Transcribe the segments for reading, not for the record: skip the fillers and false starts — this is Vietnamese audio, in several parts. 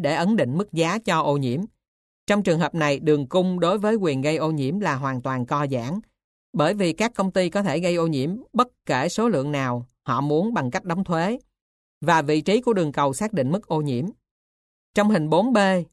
để ấn định mức giá cho ô nhiễm. Trong trường hợp này, đường cung đối với quyền gây ô nhiễm là hoàn toàn co giãn, bởi vì các công ty có thể gây ô nhiễm bất kể số lượng nào họ muốn bằng cách đóng thuế, và vị trí của đường cầu xác định mức ô nhiễm. Trong hình 4B,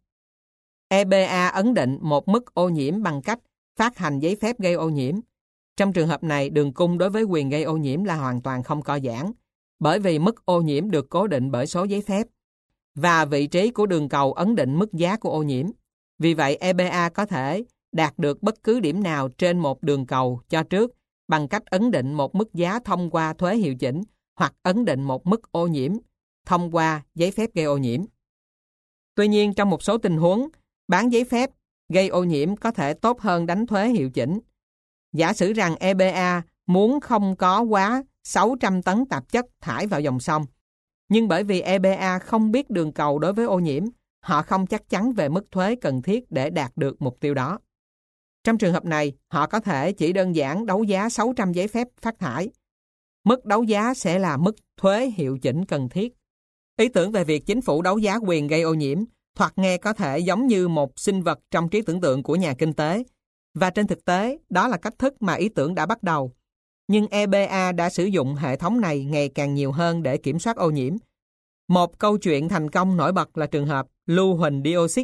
EBA ấn định một mức ô nhiễm bằng cách phát hành giấy phép gây ô nhiễm. Trong trường hợp này, đường cung đối với quyền gây ô nhiễm là hoàn toàn không co giãn, bởi vì mức ô nhiễm được cố định bởi số giấy phép, và vị trí của đường cầu ấn định mức giá của ô nhiễm. Vì vậy, EBA có thể đạt được bất cứ điểm nào trên một đường cầu cho trước bằng cách ấn định một mức giá thông qua thuế hiệu chỉnh hoặc ấn định một mức ô nhiễm thông qua giấy phép gây ô nhiễm. Tuy nhiên, trong một số tình huống, bán giấy phép gây ô nhiễm có thể tốt hơn đánh thuế hiệu chỉnh. Giả sử rằng EBA muốn không có quá 600 tấn tạp chất thải vào dòng sông, nhưng bởi vì EBA không biết đường cầu đối với ô nhiễm, họ không chắc chắn về mức thuế cần thiết để đạt được mục tiêu đó. Trong trường hợp này, họ có thể chỉ đơn giản đấu giá 600 giấy phép phát thải. Mức đấu giá sẽ là mức thuế hiệu chỉnh cần thiết. Ý tưởng về việc chính phủ đấu giá quyền gây ô nhiễm thoạt nghe có thể giống như một sinh vật trong trí tưởng tượng của nhà kinh tế, và trên thực tế, đó là cách thức mà ý tưởng đã bắt đầu. Nhưng EBA đã sử dụng hệ thống này ngày càng nhiều hơn để kiểm soát ô nhiễm. Một câu chuyện thành công nổi bật là trường hợp lưu huỳnh dioxide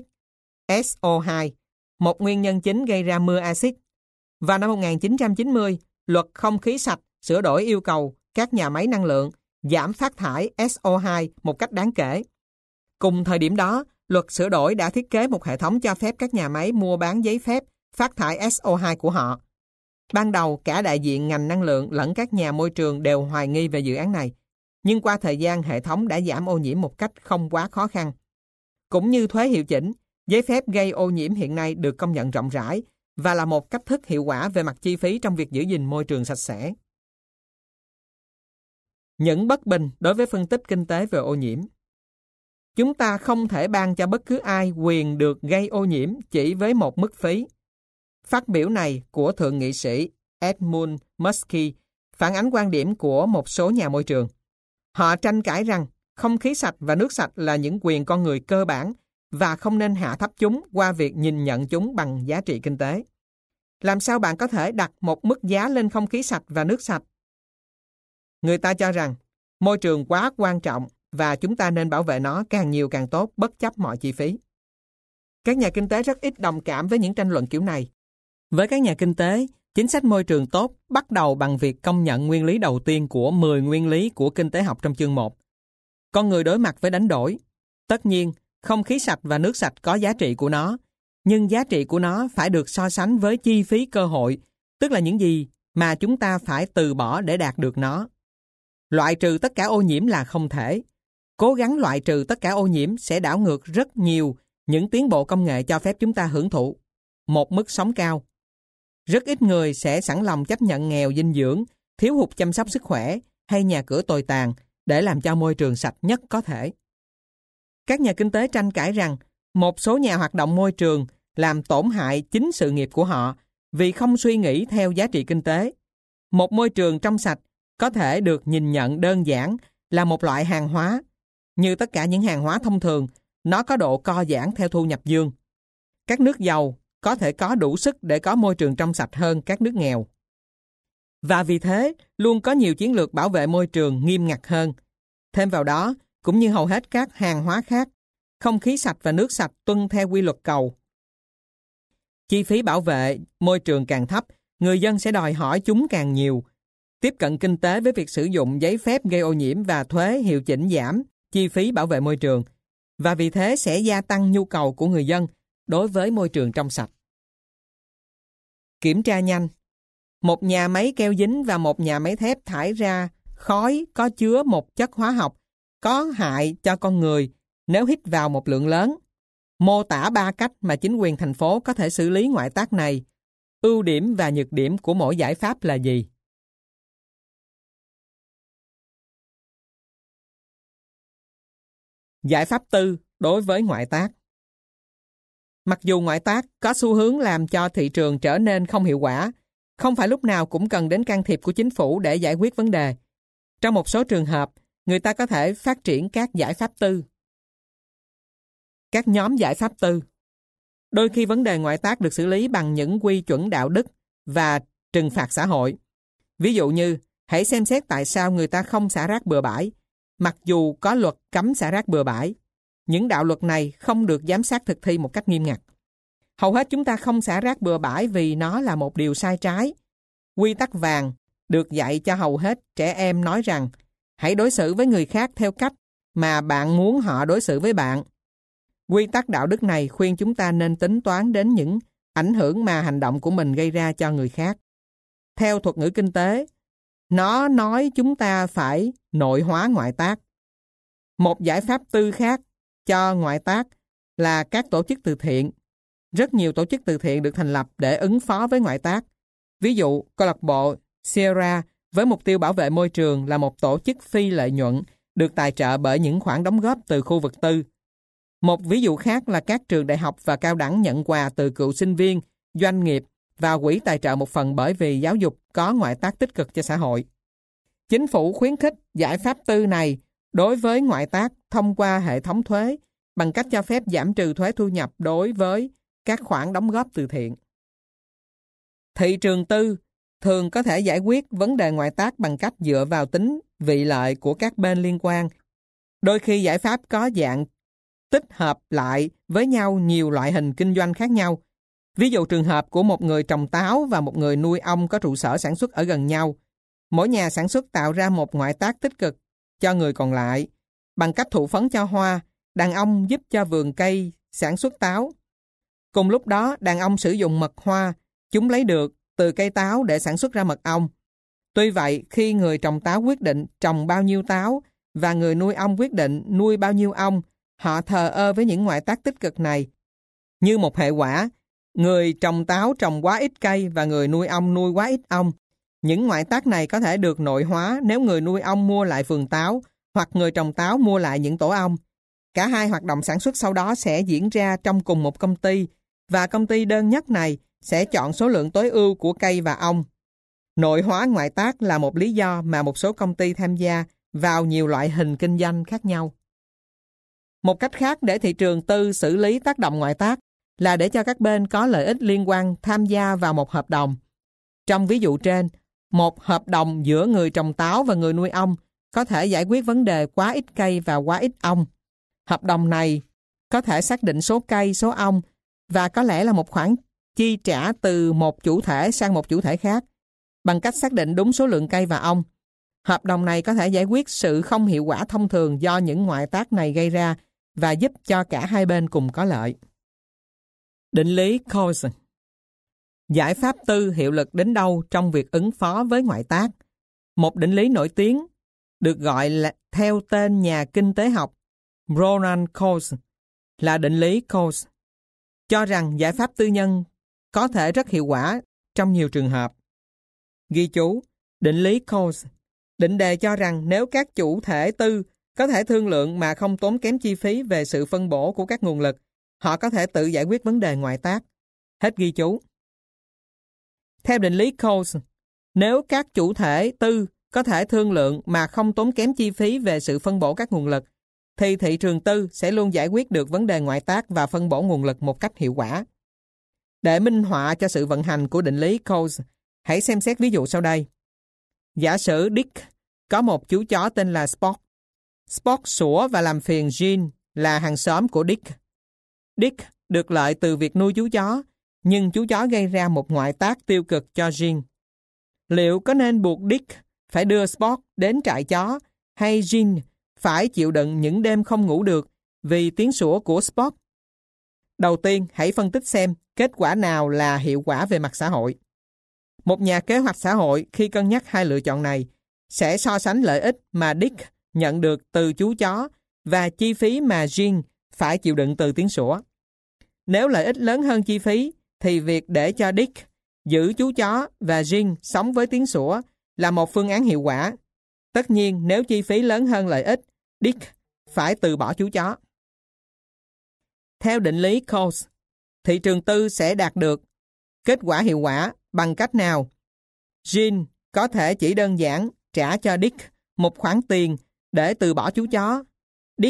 SO2, một nguyên nhân chính gây ra mưa axit. Vào năm 1990, luật không khí sạch sửa đổi yêu cầu các nhà máy năng lượng giảm phát thải SO2 một cách đáng kể. Cùng thời điểm đó, luật sửa đổi đã thiết kế một hệ thống cho phép các nhà máy mua bán giấy phép phát thải SO2 của họ. Ban đầu, cả đại diện ngành năng lượng lẫn các nhà môi trường đều hoài nghi về dự án này, nhưng qua thời gian hệ thống đã giảm ô nhiễm một cách không quá khó khăn. Cũng như thuế hiệu chỉnh, giấy phép gây ô nhiễm hiện nay được công nhận rộng rãi và là một cách thức hiệu quả về mặt chi phí trong việc giữ gìn môi trường sạch sẽ. Những bất bình đối với phân tích kinh tế về ô nhiễm. Chúng ta không thể ban cho bất cứ ai quyền được gây ô nhiễm chỉ với một mức phí. Phát biểu này của Thượng nghị sĩ Edmund Muskie phản ánh quan điểm của một số nhà môi trường. Họ tranh cãi rằng không khí sạch và nước sạch là những quyền con người cơ bản và không nên hạ thấp chúng qua việc nhìn nhận chúng bằng giá trị kinh tế. Làm sao bạn có thể đặt một mức giá lên không khí sạch và nước sạch? Người ta cho rằng môi trường quá quan trọng và chúng ta nên bảo vệ nó càng nhiều càng tốt bất chấp mọi chi phí. Các nhà kinh tế rất ít đồng cảm với những tranh luận kiểu này. Với các nhà kinh tế, chính sách môi trường tốt bắt đầu bằng việc công nhận nguyên lý đầu tiên của 10 nguyên lý của kinh tế học trong chương 1. Con người đối mặt với đánh đổi. Tất nhiên, không khí sạch và nước sạch có giá trị của nó, nhưng giá trị của nó phải được so sánh với chi phí cơ hội, tức là những gì mà chúng ta phải từ bỏ để đạt được nó. Loại trừ tất cả ô nhiễm là không thể. Cố gắng loại trừ tất cả ô nhiễm sẽ đảo ngược rất nhiều những tiến bộ công nghệ cho phép chúng ta hưởng thụ một mức sống cao. Rất ít người sẽ sẵn lòng chấp nhận nghèo dinh dưỡng, thiếu hụt chăm sóc sức khỏe hay nhà cửa tồi tàn để làm cho môi trường sạch nhất có thể. Các nhà kinh tế tranh cãi rằng một số nhà hoạt động môi trường làm tổn hại chính sự nghiệp của họ vì không suy nghĩ theo giá trị kinh tế. Một môi trường trong sạch có thể được nhìn nhận đơn giản là một loại hàng hóa. Như tất cả những hàng hóa thông thường, nó có độ co giãn theo thu nhập dương. Các nước giàu có thể có đủ sức để có môi trường trong sạch hơn các nước nghèo. Và vì thế, luôn có nhiều chiến lược bảo vệ môi trường nghiêm ngặt hơn. Thêm vào đó, cũng như hầu hết các hàng hóa khác, không khí sạch và nước sạch tuân theo quy luật cầu. Chi phí bảo vệ môi trường càng thấp, người dân sẽ đòi hỏi chúng càng nhiều. Tiếp cận kinh tế với việc sử dụng giấy phép gây ô nhiễm và thuế hiệu chỉnh giảm chi phí bảo vệ môi trường, và vì thế sẽ gia tăng nhu cầu của người dân đối với môi trường trong sạch. Kiểm tra nhanh. Một nhà máy keo dính và một nhà máy thép thải ra khói có chứa một chất hóa học có hại cho con người nếu hít vào một lượng lớn. Mô tả 3 cách mà chính quyền thành phố có thể xử lý ngoại tác này. Ưu điểm và nhược điểm của mỗi giải pháp là gì? Giải pháp tư đối với ngoại tác. Mặc dù ngoại tác có xu hướng làm cho thị trường trở nên không hiệu quả, không phải lúc nào cũng cần đến can thiệp của chính phủ để giải quyết vấn đề. Trong một số trường hợp, người ta có thể phát triển các giải pháp tư. Các nhóm giải pháp tư. Đôi khi vấn đề ngoại tác được xử lý bằng những quy chuẩn đạo đức và trừng phạt xã hội. Ví dụ như, hãy xem xét tại sao người ta không xả rác bừa bãi, mặc dù có luật cấm xả rác bừa bãi. Những đạo luật này không được giám sát thực thi một cách nghiêm ngặt. Hầu hết chúng ta không xả rác bừa bãi vì nó là một điều sai trái. Quy tắc vàng được dạy cho hầu hết trẻ em nói rằng hãy đối xử với người khác theo cách mà bạn muốn họ đối xử với bạn. Quy tắc đạo đức này khuyên chúng ta nên tính toán đến những ảnh hưởng mà hành động của mình gây ra cho người khác. Theo thuật ngữ kinh tế, nó nói chúng ta phải nội hóa ngoại tác. Một giải pháp tư khác cho ngoại tác là các tổ chức từ thiện. Rất nhiều tổ chức từ thiện được thành lập để ứng phó với ngoại tác. Ví dụ, câu lạc bộ Sierra với mục tiêu bảo vệ môi trường là một tổ chức phi lợi nhuận được tài trợ bởi những khoản đóng góp từ khu vực tư. Một ví dụ khác là các trường đại học và cao đẳng nhận quà từ cựu sinh viên, doanh nghiệp và quỹ tài trợ một phần bởi vì giáo dục có ngoại tác tích cực cho xã hội. Chính phủ khuyến khích giải pháp tư này đối với ngoại tác thông qua hệ thống thuế bằng cách cho phép giảm trừ thuế thu nhập đối với các khoản đóng góp từ thiện. Thị trường tư thường có thể giải quyết vấn đề ngoại tác bằng cách dựa vào tính vị lợi của các bên liên quan. Đôi khi giải pháp có dạng tích hợp lại với nhau nhiều loại hình kinh doanh khác nhau. Ví dụ trường hợp của một người trồng táo và một người nuôi ong có trụ sở sản xuất ở gần nhau. Mỗi nhà sản xuất tạo ra một ngoại tác tích cực cho người còn lại. Bằng cách thụ phấn cho hoa, đàn ong giúp cho vườn cây sản xuất táo. Cùng lúc đó, đàn ong sử dụng mật hoa chúng lấy được từ cây táo để sản xuất ra mật ong. Tuy vậy, khi người trồng táo quyết định trồng bao nhiêu táo và người nuôi ong quyết định nuôi bao nhiêu ong, họ thờ ơ với những ngoại tác tích cực này. Như một hệ quả, người trồng táo trồng quá ít cây và người nuôi ong nuôi quá ít ong. Những ngoại tác này có thể được nội hóa nếu người nuôi ong mua lại vườn táo hoặc người trồng táo mua lại những tổ ong. Cả hai hoạt động sản xuất sau đó sẽ diễn ra trong cùng một công ty và công ty đơn nhất này sẽ chọn số lượng tối ưu của cây và ong. Nội hóa ngoại tác là một lý do mà một số công ty tham gia vào nhiều loại hình kinh doanh khác nhau. Một cách khác để thị trường tư xử lý tác động ngoại tác là để cho các bên có lợi ích liên quan tham gia vào một hợp đồng. Trong ví dụ trên, một hợp đồng giữa người trồng táo và người nuôi ong có thể giải quyết vấn đề quá ít cây và quá ít ong. Hợp đồng này có thể xác định số cây, số ong và có lẽ là một khoản chi trả từ một chủ thể sang một chủ thể khác bằng cách xác định đúng số lượng cây và ong. Hợp đồng này có thể giải quyết sự không hiệu quả thông thường do những ngoại tác này gây ra và giúp cho cả hai bên cùng có lợi. Định lý Coase. Giải pháp tư hiệu lực đến đâu trong việc ứng phó với ngoại tác? Một định lý nổi tiếng được gọi là theo tên nhà kinh tế học Roland Coase là định lý Coase, cho rằng giải pháp tư nhân có thể rất hiệu quả trong nhiều trường hợp. Ghi chú, định lý Coase định đề cho rằng nếu các chủ thể tư có thể thương lượng mà không tốn kém chi phí về sự phân bổ của các nguồn lực, họ có thể tự giải quyết vấn đề ngoại tác. Hết ghi chú. Theo định lý Coase, nếu các chủ thể tư có thể thương lượng mà không tốn kém chi phí về sự phân bổ các nguồn lực, thì thị trường tư sẽ luôn giải quyết được vấn đề ngoại tác và phân bổ nguồn lực một cách hiệu quả. Để minh họa cho sự vận hành của định lý Coase, hãy xem xét ví dụ sau đây. Giả sử Dick có một chú chó tên là Spock. Spock sủa và làm phiền Jean là hàng xóm của Dick. Dick được lợi từ việc nuôi chú chó, nhưng chú chó gây ra một ngoại tác tiêu cực cho Jean. Liệu có nên buộc Dick phải đưa Spock đến trại chó hay Jean phải chịu đựng những đêm không ngủ được vì tiếng sủa của Spock? Đầu tiên, hãy phân tích xem kết quả nào là hiệu quả về mặt xã hội. Một nhà kế hoạch xã hội khi cân nhắc hai lựa chọn này sẽ so sánh lợi ích mà Dick nhận được từ chú chó và chi phí mà Jean phải chịu đựng từ tiếng sủa. Nếu lợi ích lớn hơn chi phí, thì việc để cho Dick giữ chú chó và Jean sống với tiếng sủa là một phương án hiệu quả. Tất nhiên, nếu chi phí lớn hơn lợi ích, Dick phải từ bỏ chú chó. Theo định lý Coase, thị trường tư sẽ đạt được kết quả hiệu quả bằng cách nào? Jean có thể chỉ đơn giản trả cho Dick một khoản tiền để từ bỏ chú chó. Dick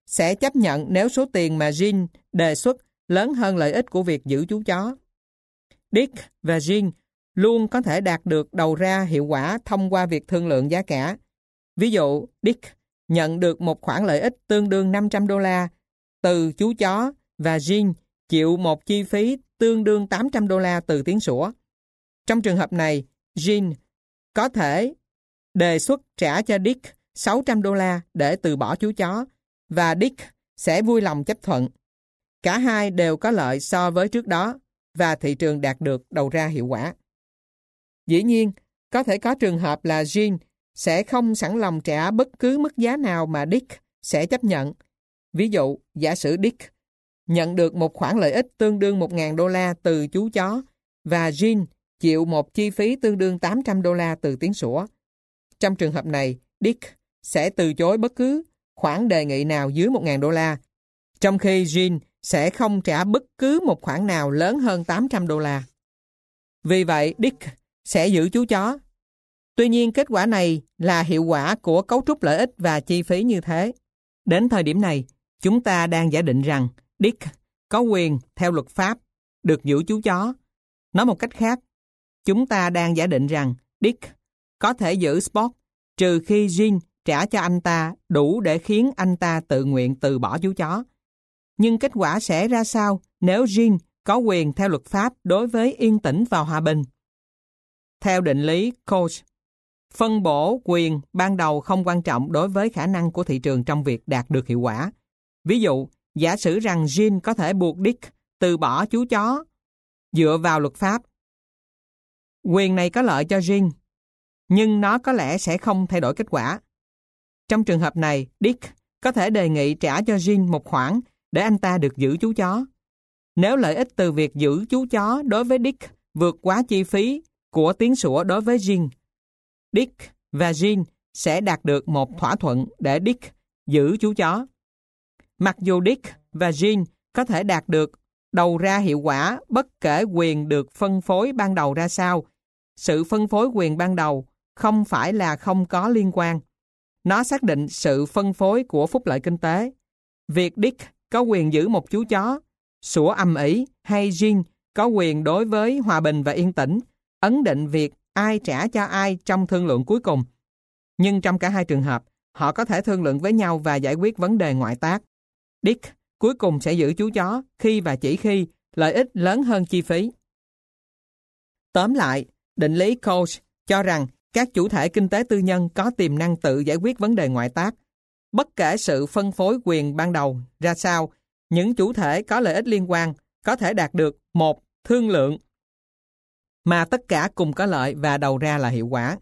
sẽ chấp nhận nếu số tiền mà Jean đề xuất lớn hơn lợi ích của việc giữ chú chó. Dick và Jean luôn có thể đạt được đầu ra hiệu quả thông qua việc thương lượng giá cả. Ví dụ, Dick nhận được một khoản lợi ích tương đương $500 từ chú chó và Jean chịu một chi phí tương đương $800 từ tiếng sủa. Trong trường hợp này, Jean có thể đề xuất trả cho Dick $600 để từ bỏ chú chó và Dick sẽ vui lòng chấp thuận. Cả hai đều có lợi so với trước đó và thị trường đạt được đầu ra hiệu quả. Dĩ nhiên, có thể có trường hợp là Jean sẽ không sẵn lòng trả bất cứ mức giá nào mà Dick sẽ chấp nhận. Ví dụ, giả sử Dick nhận được một khoản lợi ích tương đương $1.000 từ chú chó và Jean chịu một chi phí tương đương $800 từ tiếng sủa. Trong trường hợp này, Dick sẽ từ chối bất cứ khoản đề nghị nào dưới $1.000, trong khi Jean sẽ không trả bất cứ một khoản nào lớn hơn $800. Vì vậy, Dick sẽ giữ chú chó. Tuy nhiên, kết quả này là hiệu quả của cấu trúc lợi ích và chi phí như thế. Đến thời điểm này, chúng ta đang giả định rằng Dick có quyền theo luật pháp được giữ chú chó. Nói một cách khác, chúng ta đang giả định rằng Dick có thể giữ Spot trừ khi Jean trả cho anh ta đủ để khiến anh ta tự nguyện từ bỏ chú chó. Nhưng kết quả sẽ ra sao nếu Jean có quyền theo luật pháp đối với yên tĩnh và hòa bình? Theo định lý Coase, phân bổ quyền ban đầu không quan trọng đối với khả năng của thị trường trong việc đạt được hiệu quả. Ví dụ, giả sử rằng Jean có thể buộc Dick từ bỏ chú chó dựa vào luật pháp. Quyền này có lợi cho Jean, nhưng nó có lẽ sẽ không thay đổi kết quả. Trong trường hợp này, Dick có thể đề nghị trả cho Jean một khoản để anh ta được giữ chú chó. Nếu lợi ích từ việc giữ chú chó đối với Dick vượt quá chi phí của tiếng sủa đối với Jean, Dick và Jean sẽ đạt được một thỏa thuận để Dick giữ chú chó. Mặc dù Dick và Jean có thể đạt được đầu ra hiệu quả bất kể quyền được phân phối ban đầu ra sao, sự phân phối quyền ban đầu không phải là không có liên quan. Nó xác định sự phân phối của phúc lợi kinh tế. Việc Dick có quyền giữ một chú chó, sủa ầm ĩ hay Jean có quyền đối với hòa bình và yên tĩnh, ấn định việc ai trả cho ai trong thương lượng cuối cùng. Nhưng trong cả hai trường hợp, họ có thể thương lượng với nhau và giải quyết vấn đề ngoại tác. Dick cuối cùng sẽ giữ chú chó khi và chỉ khi lợi ích lớn hơn chi phí. Tóm lại, định lý Coase cho rằng các chủ thể kinh tế tư nhân có tiềm năng tự giải quyết vấn đề ngoại tác. Bất kể sự phân phối quyền ban đầu ra sao, những chủ thể có lợi ích liên quan có thể đạt được một thương lượng mà tất cả cùng có lợi và đầu ra là hiệu quả.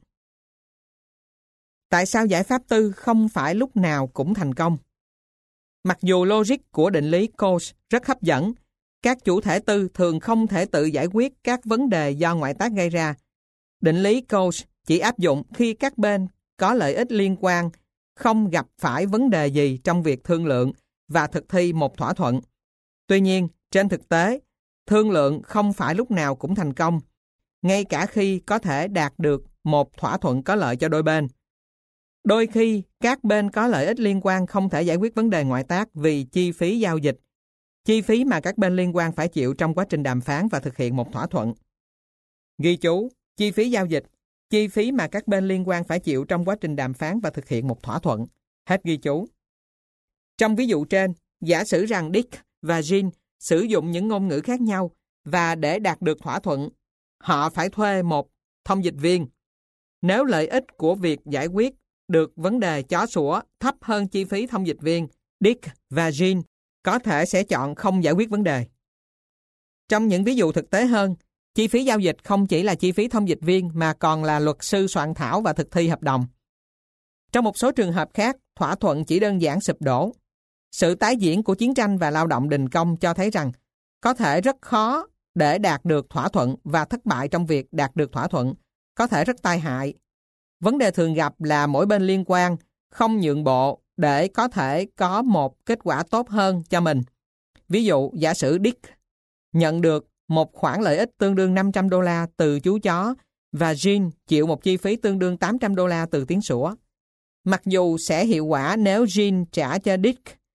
Tại sao giải pháp tư không phải lúc nào cũng thành công? Mặc dù logic của định lý Coase rất hấp dẫn, các chủ thể tư thường không thể tự giải quyết các vấn đề do ngoại tác gây ra. Định lý Coase chỉ áp dụng khi các bên có lợi ích liên quan không gặp phải vấn đề gì trong việc thương lượng và thực thi một thỏa thuận. Tuy nhiên, trên thực tế, thương lượng không phải lúc nào cũng thành công, ngay cả khi có thể đạt được một thỏa thuận có lợi cho đôi bên. Đôi khi, các bên có lợi ích liên quan không thể giải quyết vấn đề ngoại tác vì chi phí giao dịch, chi phí mà các bên liên quan phải chịu trong quá trình đàm phán và thực hiện một thỏa thuận. Ghi chú, chi phí giao dịch, chi phí mà các bên liên quan phải chịu trong quá trình đàm phán và thực hiện một thỏa thuận. Hết ghi chú. Trong ví dụ trên, giả sử rằng Dick và Jean sử dụng những ngôn ngữ khác nhau và để đạt được thỏa thuận, họ phải thuê một thông dịch viên. Nếu lợi ích của việc giải quyết được vấn đề chó sủa thấp hơn chi phí thông dịch viên, Dick và Jean có thể sẽ chọn không giải quyết vấn đề. Trong những ví dụ thực tế hơn, chi phí giao dịch không chỉ là chi phí thông dịch viên mà còn là luật sư soạn thảo và thực thi hợp đồng. Trong một số trường hợp khác, thỏa thuận chỉ đơn giản sụp đổ. Sự tái diễn của chiến tranh và lao động đình công cho thấy rằng có thể rất khó để đạt được thỏa thuận và thất bại trong việc đạt được thỏa thuận có thể rất tai hại. Vấn đề thường gặp là mỗi bên liên quan không nhượng bộ để có thể có một kết quả tốt hơn cho mình. Ví dụ, giả sử Dick nhận được một khoản lợi ích tương đương $500 từ chú chó và Jean chịu một chi phí tương đương $800 từ tiếng sủa. Mặc dù sẽ hiệu quả nếu Jean trả cho Dick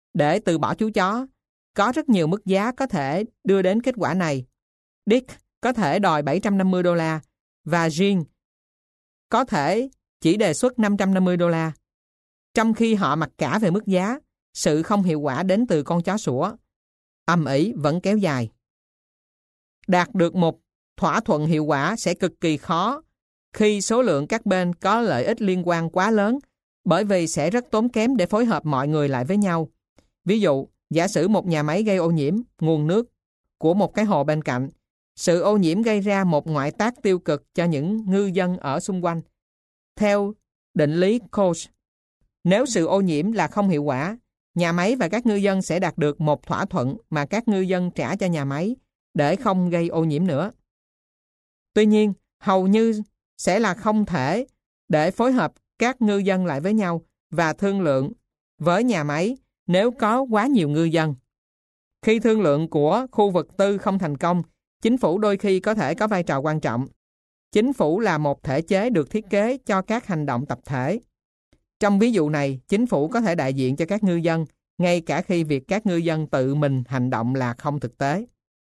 để từ bỏ chú chó. Có rất nhiều mức giá có thể đưa đến kết quả này. Dick có thể đòi $750 và Jean có thể chỉ đề xuất $550. Trong khi họ mặc cả về mức giá, sự không hiệu quả đến từ con chó sủa. Ầm ĩ vẫn kéo dài. Đạt được một thỏa thuận hiệu quả sẽ cực kỳ khó khi số lượng các bên có lợi ích liên quan quá lớn, bởi vì sẽ rất tốn kém để phối hợp mọi người lại với nhau. Ví dụ, giả sử một nhà máy gây ô nhiễm nguồn nước của một cái hồ bên cạnh. Sự ô nhiễm gây ra một ngoại tác tiêu cực cho những ngư dân ở xung quanh. Theo định lý Coase, nếu sự ô nhiễm là không hiệu quả, nhà máy và các ngư dân sẽ đạt được một thỏa thuận mà các ngư dân trả cho nhà máy để không gây ô nhiễm nữa. Tuy nhiên, hầu như sẽ là không thể để phối hợp các ngư dân lại với nhau và thương lượng với nhà máy nếu có quá nhiều ngư dân. Khi thương lượng của khu vực tư không thành công, chính phủ đôi khi có thể có vai trò quan trọng. Chính phủ là một thể chế được thiết kế cho các hành động tập thể. Trong ví dụ này, chính phủ có thể đại diện cho các ngư dân, ngay cả khi việc các ngư dân tự mình hành động là không thực tế.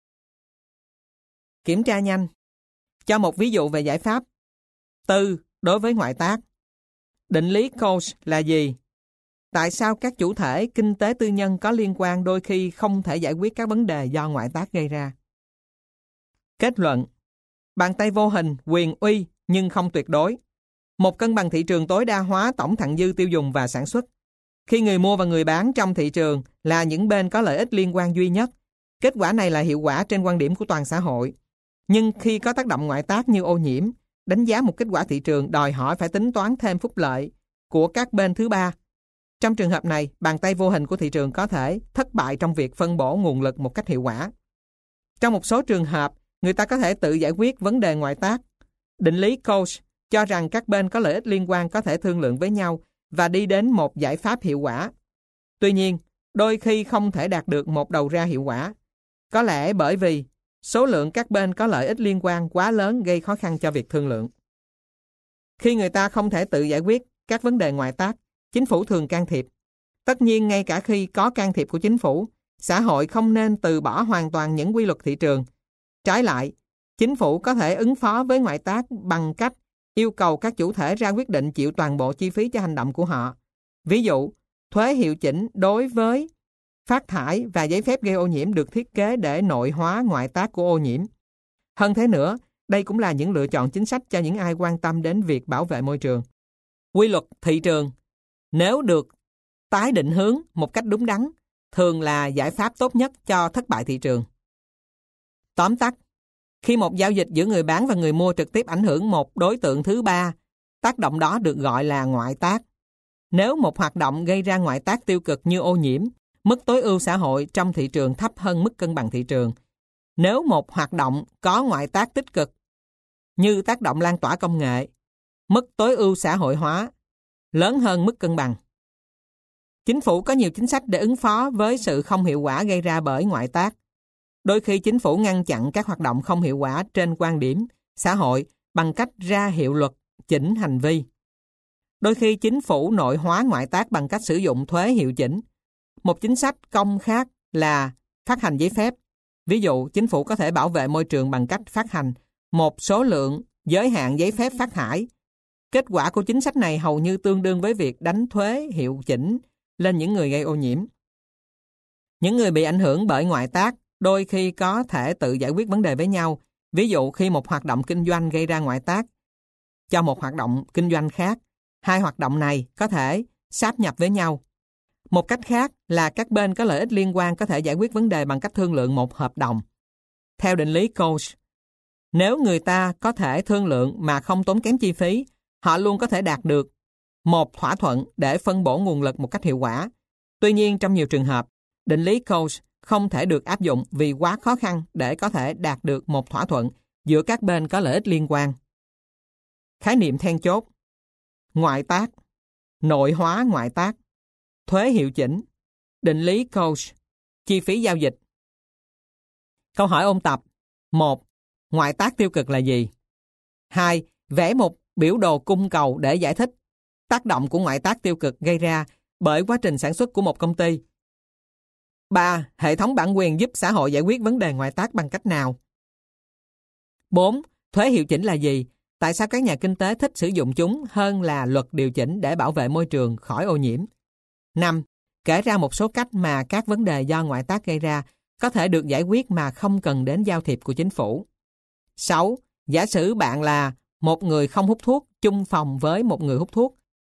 Kiểm tra nhanh. Cho một ví dụ về giải pháp. Tư đối với ngoại tác. Định lý Coase là gì? Tại sao các chủ thể kinh tế tư nhân có liên quan đôi khi không thể giải quyết các vấn đề do ngoại tác gây ra? Kết luận. Bàn tay vô hình, quyền uy nhưng không tuyệt đối. Một cân bằng thị trường tối đa hóa tổng thặng dư tiêu dùng và sản xuất. Khi người mua và người bán trong thị trường là những bên có lợi ích liên quan duy nhất, kết quả này là hiệu quả trên quan điểm của toàn xã hội. Nhưng khi có tác động ngoại tác như ô nhiễm, đánh giá một kết quả thị trường đòi hỏi phải tính toán thêm phúc lợi của các bên thứ ba. Trong trường hợp này, bàn tay vô hình của thị trường có thể thất bại trong việc phân bổ nguồn lực một cách hiệu quả. Trong một số trường hợp, người ta có thể tự giải quyết vấn đề ngoại tác. Định lý Coase cho rằng các bên có lợi ích liên quan có thể thương lượng với nhau và đi đến một giải pháp hiệu quả. Tuy nhiên, đôi khi không thể đạt được một đầu ra hiệu quả. Có lẽ bởi vì số lượng các bên có lợi ích liên quan quá lớn gây khó khăn cho việc thương lượng. Khi người ta không thể tự giải quyết các vấn đề ngoại tác, chính phủ thường can thiệp. Tất nhiên, ngay cả khi có can thiệp của chính phủ, xã hội không nên từ bỏ hoàn toàn những quy luật thị trường. Trái lại, chính phủ có thể ứng phó với ngoại tác bằng cách yêu cầu các chủ thể ra quyết định chịu toàn bộ chi phí cho hành động của họ. Ví dụ, thuế hiệu chỉnh đối với phát thải và giấy phép gây ô nhiễm được thiết kế để nội hóa ngoại tác của ô nhiễm. Hơn thế nữa, đây cũng là những lựa chọn chính sách cho những ai quan tâm đến việc bảo vệ môi trường. Quy luật thị trường, nếu được tái định hướng một cách đúng đắn, thường là giải pháp tốt nhất cho thất bại thị trường. Tóm tắt, khi một giao dịch giữa người bán và người mua trực tiếp ảnh hưởng một đối tượng thứ ba, tác động đó được gọi là ngoại tác. Nếu một hoạt động gây ra ngoại tác tiêu cực như ô nhiễm, mức tối ưu xã hội trong thị trường thấp hơn mức cân bằng thị trường. Nếu một hoạt động có ngoại tác tích cực, như tác động lan tỏa công nghệ, mức tối ưu xã hội hóa lớn hơn mức cân bằng. Chính phủ có nhiều chính sách để ứng phó với sự không hiệu quả gây ra bởi ngoại tác. Đôi khi chính phủ ngăn chặn các hoạt động không hiệu quả trên quan điểm xã hội bằng cách ra hiệu luật chỉnh hành vi. Đôi khi chính phủ nội hóa ngoại tác bằng cách sử dụng thuế hiệu chỉnh. Một chính sách công khác là phát hành giấy phép. Ví dụ, chính phủ có thể bảo vệ môi trường bằng cách phát hành một số lượng giới hạn giấy phép phát thải. Kết quả của chính sách này hầu như tương đương với việc đánh thuế hiệu chỉnh lên những người gây ô nhiễm. Những người bị ảnh hưởng bởi ngoại tác đôi khi có thể tự giải quyết vấn đề với nhau. Ví dụ, khi một hoạt động kinh doanh gây ra ngoại tác cho một hoạt động kinh doanh khác, hai hoạt động này có thể sáp nhập với nhau. Một cách khác là các bên có lợi ích liên quan có thể giải quyết vấn đề bằng cách thương lượng một hợp đồng. Theo định lý Coase, nếu người ta có thể thương lượng mà không tốn kém chi phí, họ luôn có thể đạt được một thỏa thuận để phân bổ nguồn lực một cách hiệu quả. Tuy nhiên, trong nhiều trường hợp, định lý Coase không thể được áp dụng vì quá khó khăn để có thể đạt được một thỏa thuận giữa các bên có lợi ích liên quan. Khái niệm then chốt: ngoại tác, nội hóa ngoại tác, thuế hiệu chỉnh, định lý Coase, chi phí giao dịch. Câu hỏi ôn tập: 1. Ngoại tác tiêu cực là gì? 2. Vẽ một biểu đồ cung cầu để giải thích tác động của ngoại tác tiêu cực gây ra bởi quá trình sản xuất của một công ty. 3. Hệ thống bản quyền giúp xã hội giải quyết vấn đề ngoại tác bằng cách nào? 4. Thuế hiệu chỉnh là gì? Tại sao các nhà kinh tế thích sử dụng chúng hơn là luật điều chỉnh để bảo vệ môi trường khỏi ô nhiễm? 5. Kể ra một số cách mà các vấn đề do ngoại tác gây ra có thể được giải quyết mà không cần đến giao thiệp của chính phủ. 6. Giả sử bạn là một người không hút thuốc chung phòng với một người hút thuốc.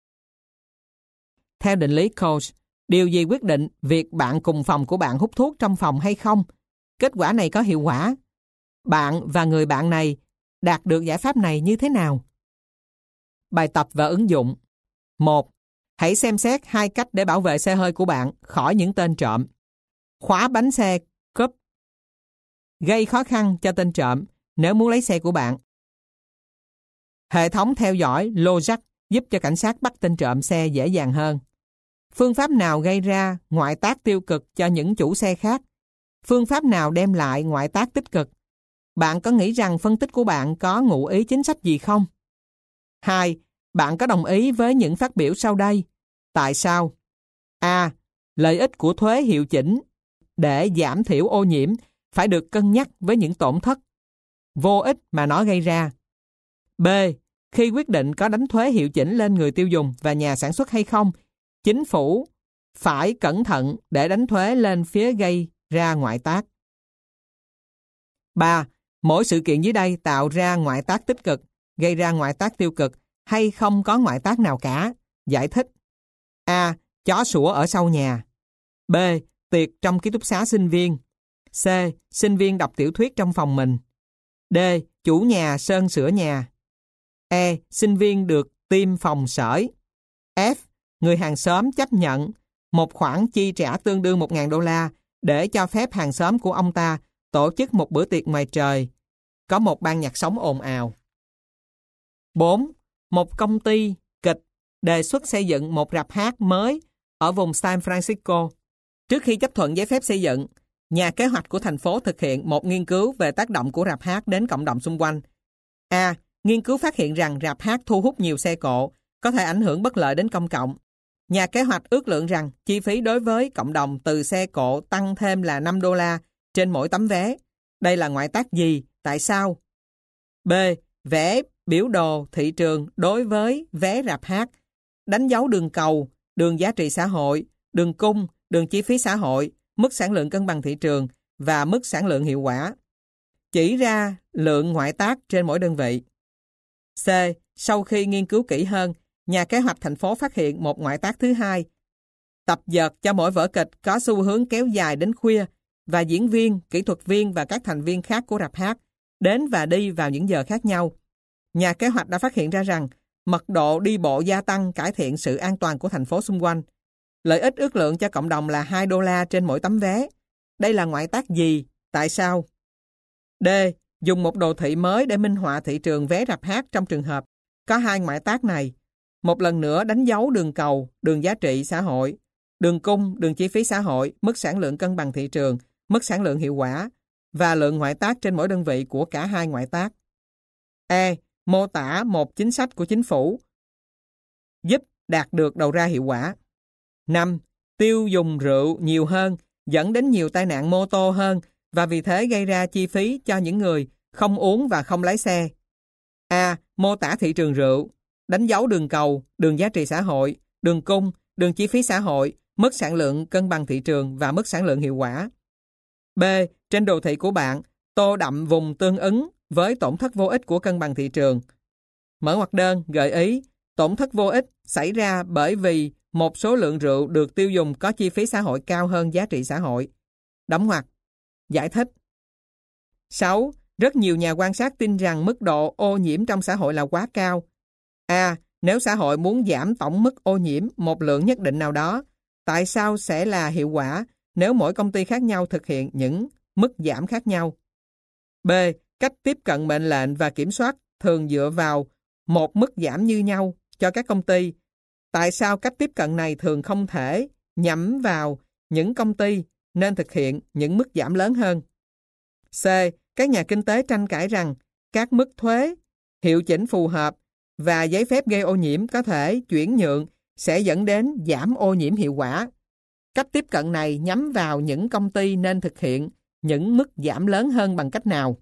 Theo định lý Coase, điều gì quyết định việc bạn cùng phòng của bạn hút thuốc trong phòng hay không? Kết quả này có hiệu quả. Bạn và người bạn này đạt được giải pháp này như thế nào? Bài tập và ứng dụng. 1. Hãy xem xét 2 cách để bảo vệ xe hơi của bạn khỏi những tên trộm. Khóa bánh xe cốp. Gây khó khăn cho tên trộm nếu muốn lấy xe của bạn. Hệ thống theo dõi LoJack giúp cho cảnh sát bắt tên trộm xe dễ dàng hơn. Phương pháp nào gây ra ngoại tác tiêu cực cho những chủ xe khác? Phương pháp nào đem lại ngoại tác tích cực? Bạn có nghĩ rằng phân tích của bạn có ngụ ý chính sách gì không? 2. Bạn có đồng ý với những phát biểu sau đây? Tại sao? A. Lợi ích của thuế hiệu chỉnh để giảm thiểu ô nhiễm phải được cân nhắc với những tổn thất vô ích mà nó gây ra. B. Khi quyết định có đánh thuế hiệu chỉnh lên người tiêu dùng và nhà sản xuất hay không, chính phủ phải cẩn thận để đánh thuế lên phía gây ra ngoại tác. 3. Mỗi sự kiện dưới đây tạo ra ngoại tác tích cực, gây ra ngoại tác tiêu cực hay không có ngoại tác nào cả? Giải thích. A. Chó sủa ở sau nhà. B. Tiệc trong ký túc xá sinh viên. C. Sinh viên đọc tiểu thuyết trong phòng mình. D. Chủ nhà sơn sửa nhà. E. Sinh viên được tiêm phòng sởi. F. Người hàng xóm chấp nhận một khoản chi trả tương đương $1.000 để cho phép hàng xóm của ông ta tổ chức một bữa tiệc ngoài trời, có một ban nhạc sống ồn ào. 4. Một công ty kịch đề xuất xây dựng một rạp hát mới ở vùng San Francisco. Trước khi chấp thuận giấy phép xây dựng, nhà kế hoạch của thành phố thực hiện một nghiên cứu về tác động của rạp hát đến cộng đồng xung quanh. A. Nghiên cứu phát hiện rằng rạp hát thu hút nhiều xe cộ, có thể ảnh hưởng bất lợi đến công cộng. Nhà kế hoạch ước lượng rằng chi phí đối với cộng đồng từ xe cộ tăng thêm là $5 trên mỗi tấm vé. Đây là ngoại tác gì? Tại sao? B. Vẽ biểu đồ thị trường đối với vé rạp hát, đánh dấu đường cầu, đường giá trị xã hội, đường cung, đường chi phí xã hội, mức sản lượng cân bằng thị trường và mức sản lượng hiệu quả. Chỉ ra lượng ngoại tác trên mỗi đơn vị. C. Sau khi nghiên cứu kỹ hơn, nhà kế hoạch thành phố phát hiện một ngoại tác thứ hai. Tập dượt cho mỗi vở kịch có xu hướng kéo dài đến khuya và diễn viên, kỹ thuật viên và các thành viên khác của rạp hát đến và đi vào những giờ khác nhau. Nhà kế hoạch đã phát hiện ra rằng mật độ đi bộ gia tăng cải thiện sự an toàn của thành phố xung quanh. Lợi ích ước lượng cho cộng đồng là $2 trên mỗi tấm vé. Đây là ngoại tác gì? Tại sao? D. Dùng một đồ thị mới để minh họa thị trường vé rạp hát trong trường hợp có 2 ngoại tác này. Một lần nữa đánh dấu đường cầu, đường giá trị xã hội, đường cung, đường chi phí xã hội, mức sản lượng cân bằng thị trường, mức sản lượng hiệu quả và lượng ngoại tác trên mỗi đơn vị của cả 2 ngoại tác. E. Mô tả một chính sách của chính phủ giúp đạt được đầu ra hiệu quả. 5. Tiêu dùng rượu nhiều hơn dẫn đến nhiều tai nạn mô tô hơn và vì thế gây ra chi phí cho những người không uống và không lái xe. A. Mô tả thị trường rượu, đánh dấu đường cầu, đường giá trị xã hội, đường cung, đường chi phí xã hội, mức sản lượng cân bằng thị trường và mức sản lượng hiệu quả. B. Trên đồ thị của bạn, tô đậm vùng tương ứng với tổn thất vô ích của cân bằng thị trường. Mở ngoặc đơn, gợi ý, tổn thất vô ích xảy ra bởi vì một số lượng rượu được tiêu dùng có chi phí xã hội cao hơn giá trị xã hội. Đóng ngoặc. Giải thích. 6. Rất nhiều nhà quan sát tin rằng mức độ ô nhiễm trong xã hội là quá cao. A. Nếu xã hội muốn giảm tổng mức ô nhiễm một lượng nhất định nào đó, tại sao sẽ là hiệu quả nếu mỗi công ty khác nhau thực hiện những mức giảm khác nhau? B. Cách tiếp cận mệnh lệnh và kiểm soát thường dựa vào một mức giảm như nhau cho các công ty. Tại sao cách tiếp cận này thường không thể nhắm vào những công ty nên thực hiện những mức giảm lớn hơn? C. Các nhà kinh tế tranh cãi rằng các mức thuế, hiệu chỉnh phù hợp và giấy phép gây ô nhiễm có thể chuyển nhượng sẽ dẫn đến giảm ô nhiễm hiệu quả. Cách tiếp cận này nhắm vào những công ty nên thực hiện những mức giảm lớn hơn bằng cách nào?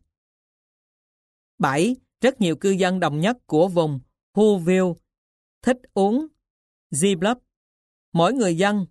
7. Rất nhiều cư dân đồng nhất của vùng Whoville thích uống Ziploc. Mỗi người dân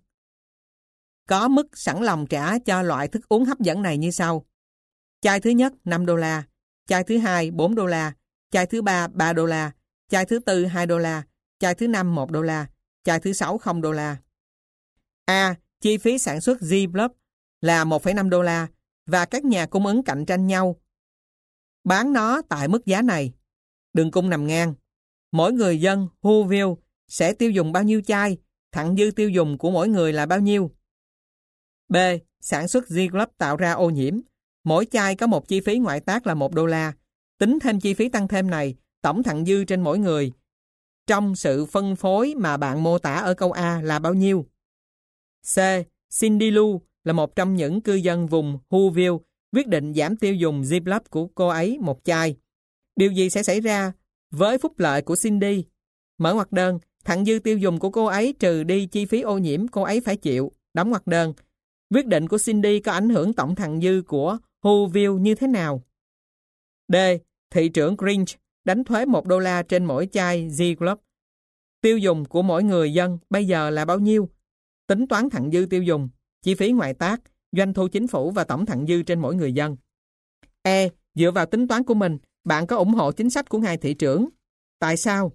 có mức sẵn lòng trả cho loại thức uống hấp dẫn này như sau. Chai thứ nhất $5, chai thứ hai $4, chai thứ ba $3, chai thứ tư $2, chai thứ năm $1, chai thứ sáu $0. A. Chi phí sản xuất Ziploc là $1,5 và các nhà cung ứng cạnh tranh nhau bán nó tại mức giá này. Đường cung nằm ngang. Mỗi người dân Whoville sẽ tiêu dùng bao nhiêu chai? Thặng dư tiêu dùng của mỗi người là bao nhiêu? B. Sản xuất Ziploc tạo ra ô nhiễm. Mỗi chai có một chi phí ngoại tác là $1. Tính thêm chi phí tăng thêm này, tổng thặng dư trên mỗi người trong sự phân phối mà bạn mô tả ở câu A là bao nhiêu? C. Cindy Lou là một trong những cư dân vùng Whoville quyết định giảm tiêu dùng Ziploc của cô ấy một chai. Điều gì sẽ xảy ra với phúc lợi của Cindy? Mở ngoặc đơn, thặng dư tiêu dùng của cô ấy trừ đi chi phí ô nhiễm cô ấy phải chịu. Đóng ngoặc đơn. Quyết định của Cindy có ảnh hưởng tổng thặng dư của Whoville như thế nào? D. Thị trưởng Grinch đánh thuế $1 trên mỗi chai Ziploc. Tiêu dùng của mỗi người dân bây giờ là bao nhiêu? Tính toán thặng dư tiêu dùng, chi phí ngoại tác, doanh thu chính phủ và tổng thặng dư trên mỗi người dân. E. Dựa vào tính toán của mình, bạn có ủng hộ chính sách của ngài thị trưởng. Tại sao?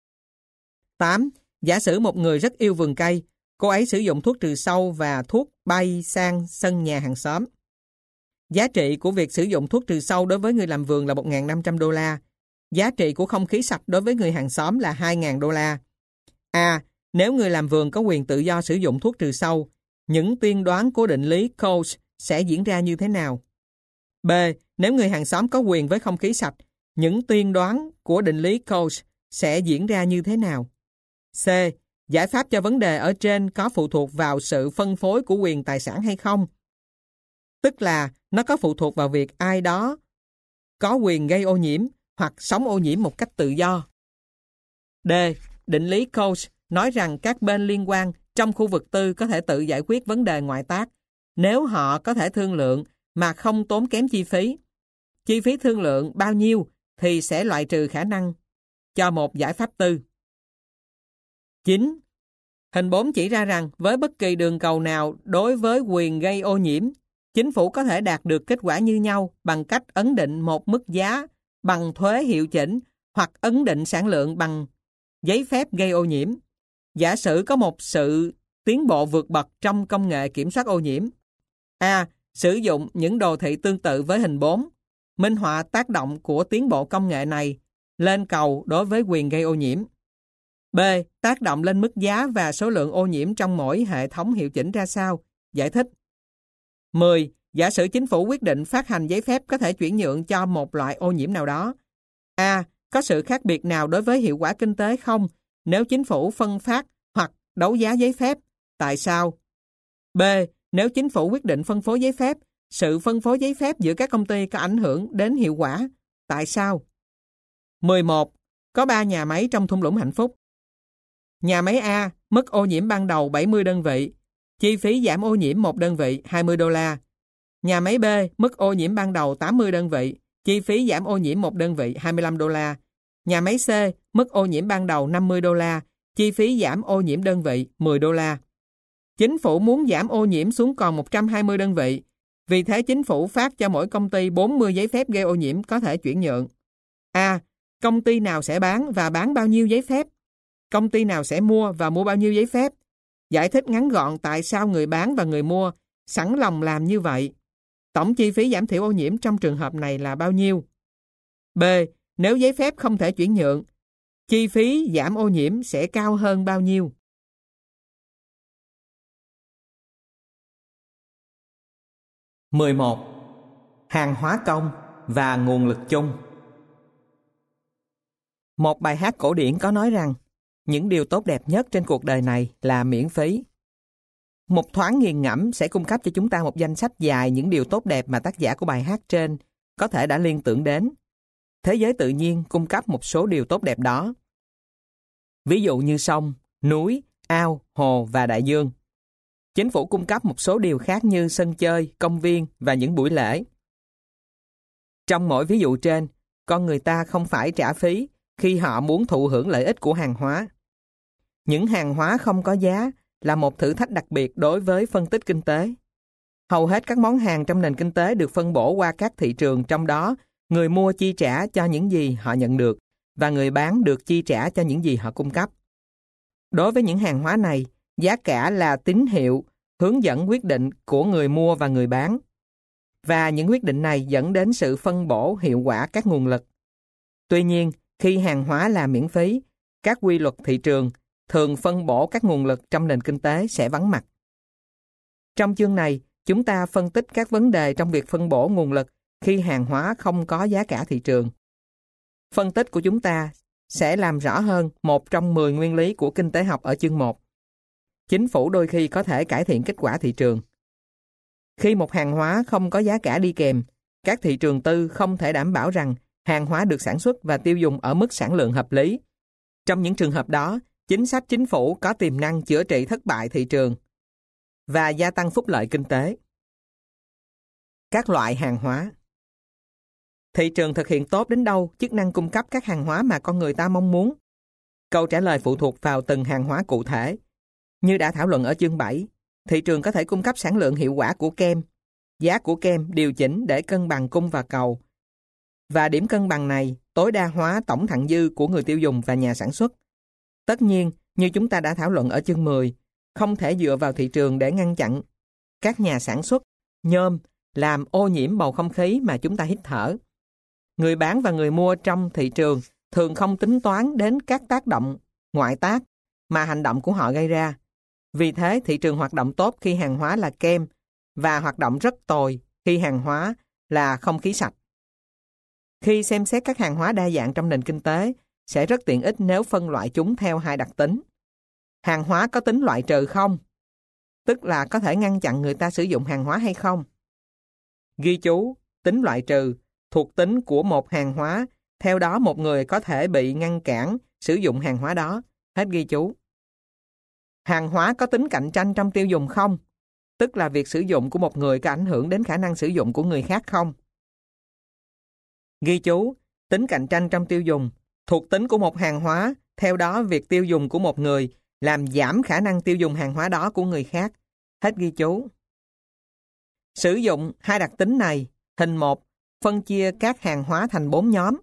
8. Giả sử một người rất yêu vườn cây, cô ấy sử dụng thuốc trừ sâu và thuốc bay sang sân nhà hàng xóm. Giá trị của việc sử dụng thuốc trừ sâu đối với người làm vườn là $1.500. Giá trị của không khí sạch đối với người hàng xóm là $2.000. A. Nếu người làm vườn có quyền tự do sử dụng thuốc trừ sâu, những tiên đoán của định lý Coase sẽ diễn ra như thế nào? B. Nếu người hàng xóm có quyền với không khí sạch, những tiên đoán của định lý Coase sẽ diễn ra như thế nào? C. Giải pháp cho vấn đề ở trên có phụ thuộc vào sự phân phối của quyền tài sản hay không? Tức là nó có phụ thuộc vào việc ai đó có quyền gây ô nhiễm hoặc sống ô nhiễm một cách tự do. D. Định lý Coase nói rằng các bên liên quan trong khu vực tư có thể tự giải quyết vấn đề ngoại tác nếu họ có thể thương lượng mà không tốn kém chi phí. Chi phí thương lượng bao nhiêu thì sẽ loại trừ khả năng cho một giải pháp tư. 9. Hình 4 chỉ ra rằng với bất kỳ đường cầu nào đối với quyền gây ô nhiễm, chính phủ có thể đạt được kết quả như nhau bằng cách ấn định một mức giá bằng thuế hiệu chỉnh hoặc ấn định sản lượng bằng giấy phép gây ô nhiễm. Giả sử có một sự tiến bộ vượt bậc trong công nghệ kiểm soát ô nhiễm. A. Sử dụng những đồ thị tương tự với hình 4, minh họa tác động của tiến bộ công nghệ này lên cầu đối với quyền gây ô nhiễm. B. Tác động lên mức giá và số lượng ô nhiễm trong mỗi hệ thống hiệu chỉnh ra sao? Giải thích. 10. Giả sử chính phủ quyết định phát hành giấy phép có thể chuyển nhượng cho một loại ô nhiễm nào đó. A. Có sự khác biệt nào đối với hiệu quả kinh tế không nếu chính phủ phân phát hoặc đấu giá giấy phép? Tại sao? B. Nếu chính phủ quyết định phân phối giấy phép, sự phân phối giấy phép giữa các công ty có ảnh hưởng đến hiệu quả? Tại sao? 11. Có 3 nhà máy trong thung lũng hạnh phúc. Nhà máy A, mức ô nhiễm ban đầu 70 đơn vị, chi phí giảm ô nhiễm 1 đơn vị $20. Nhà máy B, mức ô nhiễm ban đầu 80 đơn vị, chi phí giảm ô nhiễm 1 đơn vị $25. Nhà máy C, mức ô nhiễm ban đầu $50, chi phí giảm ô nhiễm đơn vị $10. Chính phủ muốn giảm ô nhiễm xuống còn 120 đơn vị, vì thế chính phủ phát cho mỗi công ty 40 giấy phép gây ô nhiễm có thể chuyển nhượng. A. Công ty nào sẽ bán và bán bao nhiêu giấy phép? Công ty nào sẽ mua và mua bao nhiêu giấy phép? Giải thích ngắn gọn tại sao người bán và người mua sẵn lòng làm như vậy. Tổng chi phí giảm thiểu ô nhiễm trong trường hợp này là bao nhiêu? B. Nếu giấy phép không thể chuyển nhượng, chi phí giảm ô nhiễm sẽ cao hơn bao nhiêu? (11) Hàng hóa công và nguồn lực chung. Một bài hát cổ điển có nói rằng những điều tốt đẹp nhất trên cuộc đời này là miễn phí. Một thoáng nghiền ngẫm sẽ cung cấp cho chúng ta một danh sách dài những điều tốt đẹp mà tác giả của bài hát trên có thể đã liên tưởng đến. Thế giới tự nhiên cung cấp một số điều tốt đẹp đó. Ví dụ như sông, núi, ao, hồ và đại dương. Chính phủ cung cấp một số điều khác như sân chơi, công viên và những buổi lễ. Trong mỗi ví dụ trên, con người ta không phải trả phí khi họ muốn thụ hưởng lợi ích của hàng hóa. Những hàng hóa không có giá là một thử thách đặc biệt đối với phân tích kinh tế. Hầu hết các món hàng trong nền kinh tế được phân bổ qua các thị trường, trong đó người mua chi trả cho những gì họ nhận được và người bán được chi trả cho những gì họ cung cấp. Đối với những hàng hóa này, giá cả là tín hiệu hướng dẫn quyết định của người mua và người bán. Và những quyết định này dẫn đến sự phân bổ hiệu quả các nguồn lực. Tuy nhiên, khi hàng hóa là miễn phí, các quy luật thị trường thường phân bổ các nguồn lực trong nền kinh tế sẽ vắng mặt. Trong chương này, chúng ta phân tích các vấn đề trong việc phân bổ nguồn lực khi hàng hóa không có giá cả thị trường. Phân tích của chúng ta sẽ làm rõ hơn một trong 10 nguyên lý của kinh tế học ở chương 1. Chính phủ đôi khi có thể cải thiện kết quả thị trường. Khi một hàng hóa không có giá cả đi kèm, các thị trường tư không thể đảm bảo rằng hàng hóa được sản xuất và tiêu dùng ở mức sản lượng hợp lý. Trong những trường hợp đó, chính sách chính phủ có tiềm năng chữa trị thất bại thị trường và gia tăng phúc lợi kinh tế. Các loại hàng hóa. Thị trường thực hiện tốt đến đâu chức năng cung cấp các hàng hóa mà con người ta mong muốn? Câu trả lời phụ thuộc vào từng hàng hóa cụ thể. Như đã thảo luận ở chương 7, thị trường có thể cung cấp sản lượng hiệu quả của kem. Giá của kem điều chỉnh để cân bằng cung và cầu. Và điểm cân bằng này tối đa hóa tổng thặng dư của người tiêu dùng và nhà sản xuất. Tất nhiên, như chúng ta đã thảo luận ở chương 10, không thể dựa vào thị trường để ngăn chặn các nhà sản xuất nhôm làm ô nhiễm bầu không khí mà chúng ta hít thở. Người bán và người mua trong thị trường thường không tính toán đến các tác động ngoại tác mà hành động của họ gây ra. Vì thế, thị trường hoạt động tốt khi hàng hóa là kem và hoạt động rất tồi khi hàng hóa là không khí sạch. Khi xem xét các hàng hóa đa dạng trong nền kinh tế, sẽ rất tiện ích nếu phân loại chúng theo hai đặc tính. Hàng hóa có tính loại trừ không? Tức là có thể ngăn chặn người ta sử dụng hàng hóa hay không? Ghi chú, tính loại trừ, thuộc tính của một hàng hóa, theo đó một người có thể bị ngăn cản sử dụng hàng hóa đó. Hết ghi chú. Hàng hóa có tính cạnh tranh trong tiêu dùng không? Tức là việc sử dụng của một người có ảnh hưởng đến khả năng sử dụng của người khác không? Ghi chú, tính cạnh tranh trong tiêu dùng, thuộc tính của một hàng hóa, theo đó việc tiêu dùng của một người làm giảm khả năng tiêu dùng hàng hóa đó của người khác. Hết ghi chú. Sử dụng hai đặc tính này, hình 1, phân chia các hàng hóa thành 4 nhóm.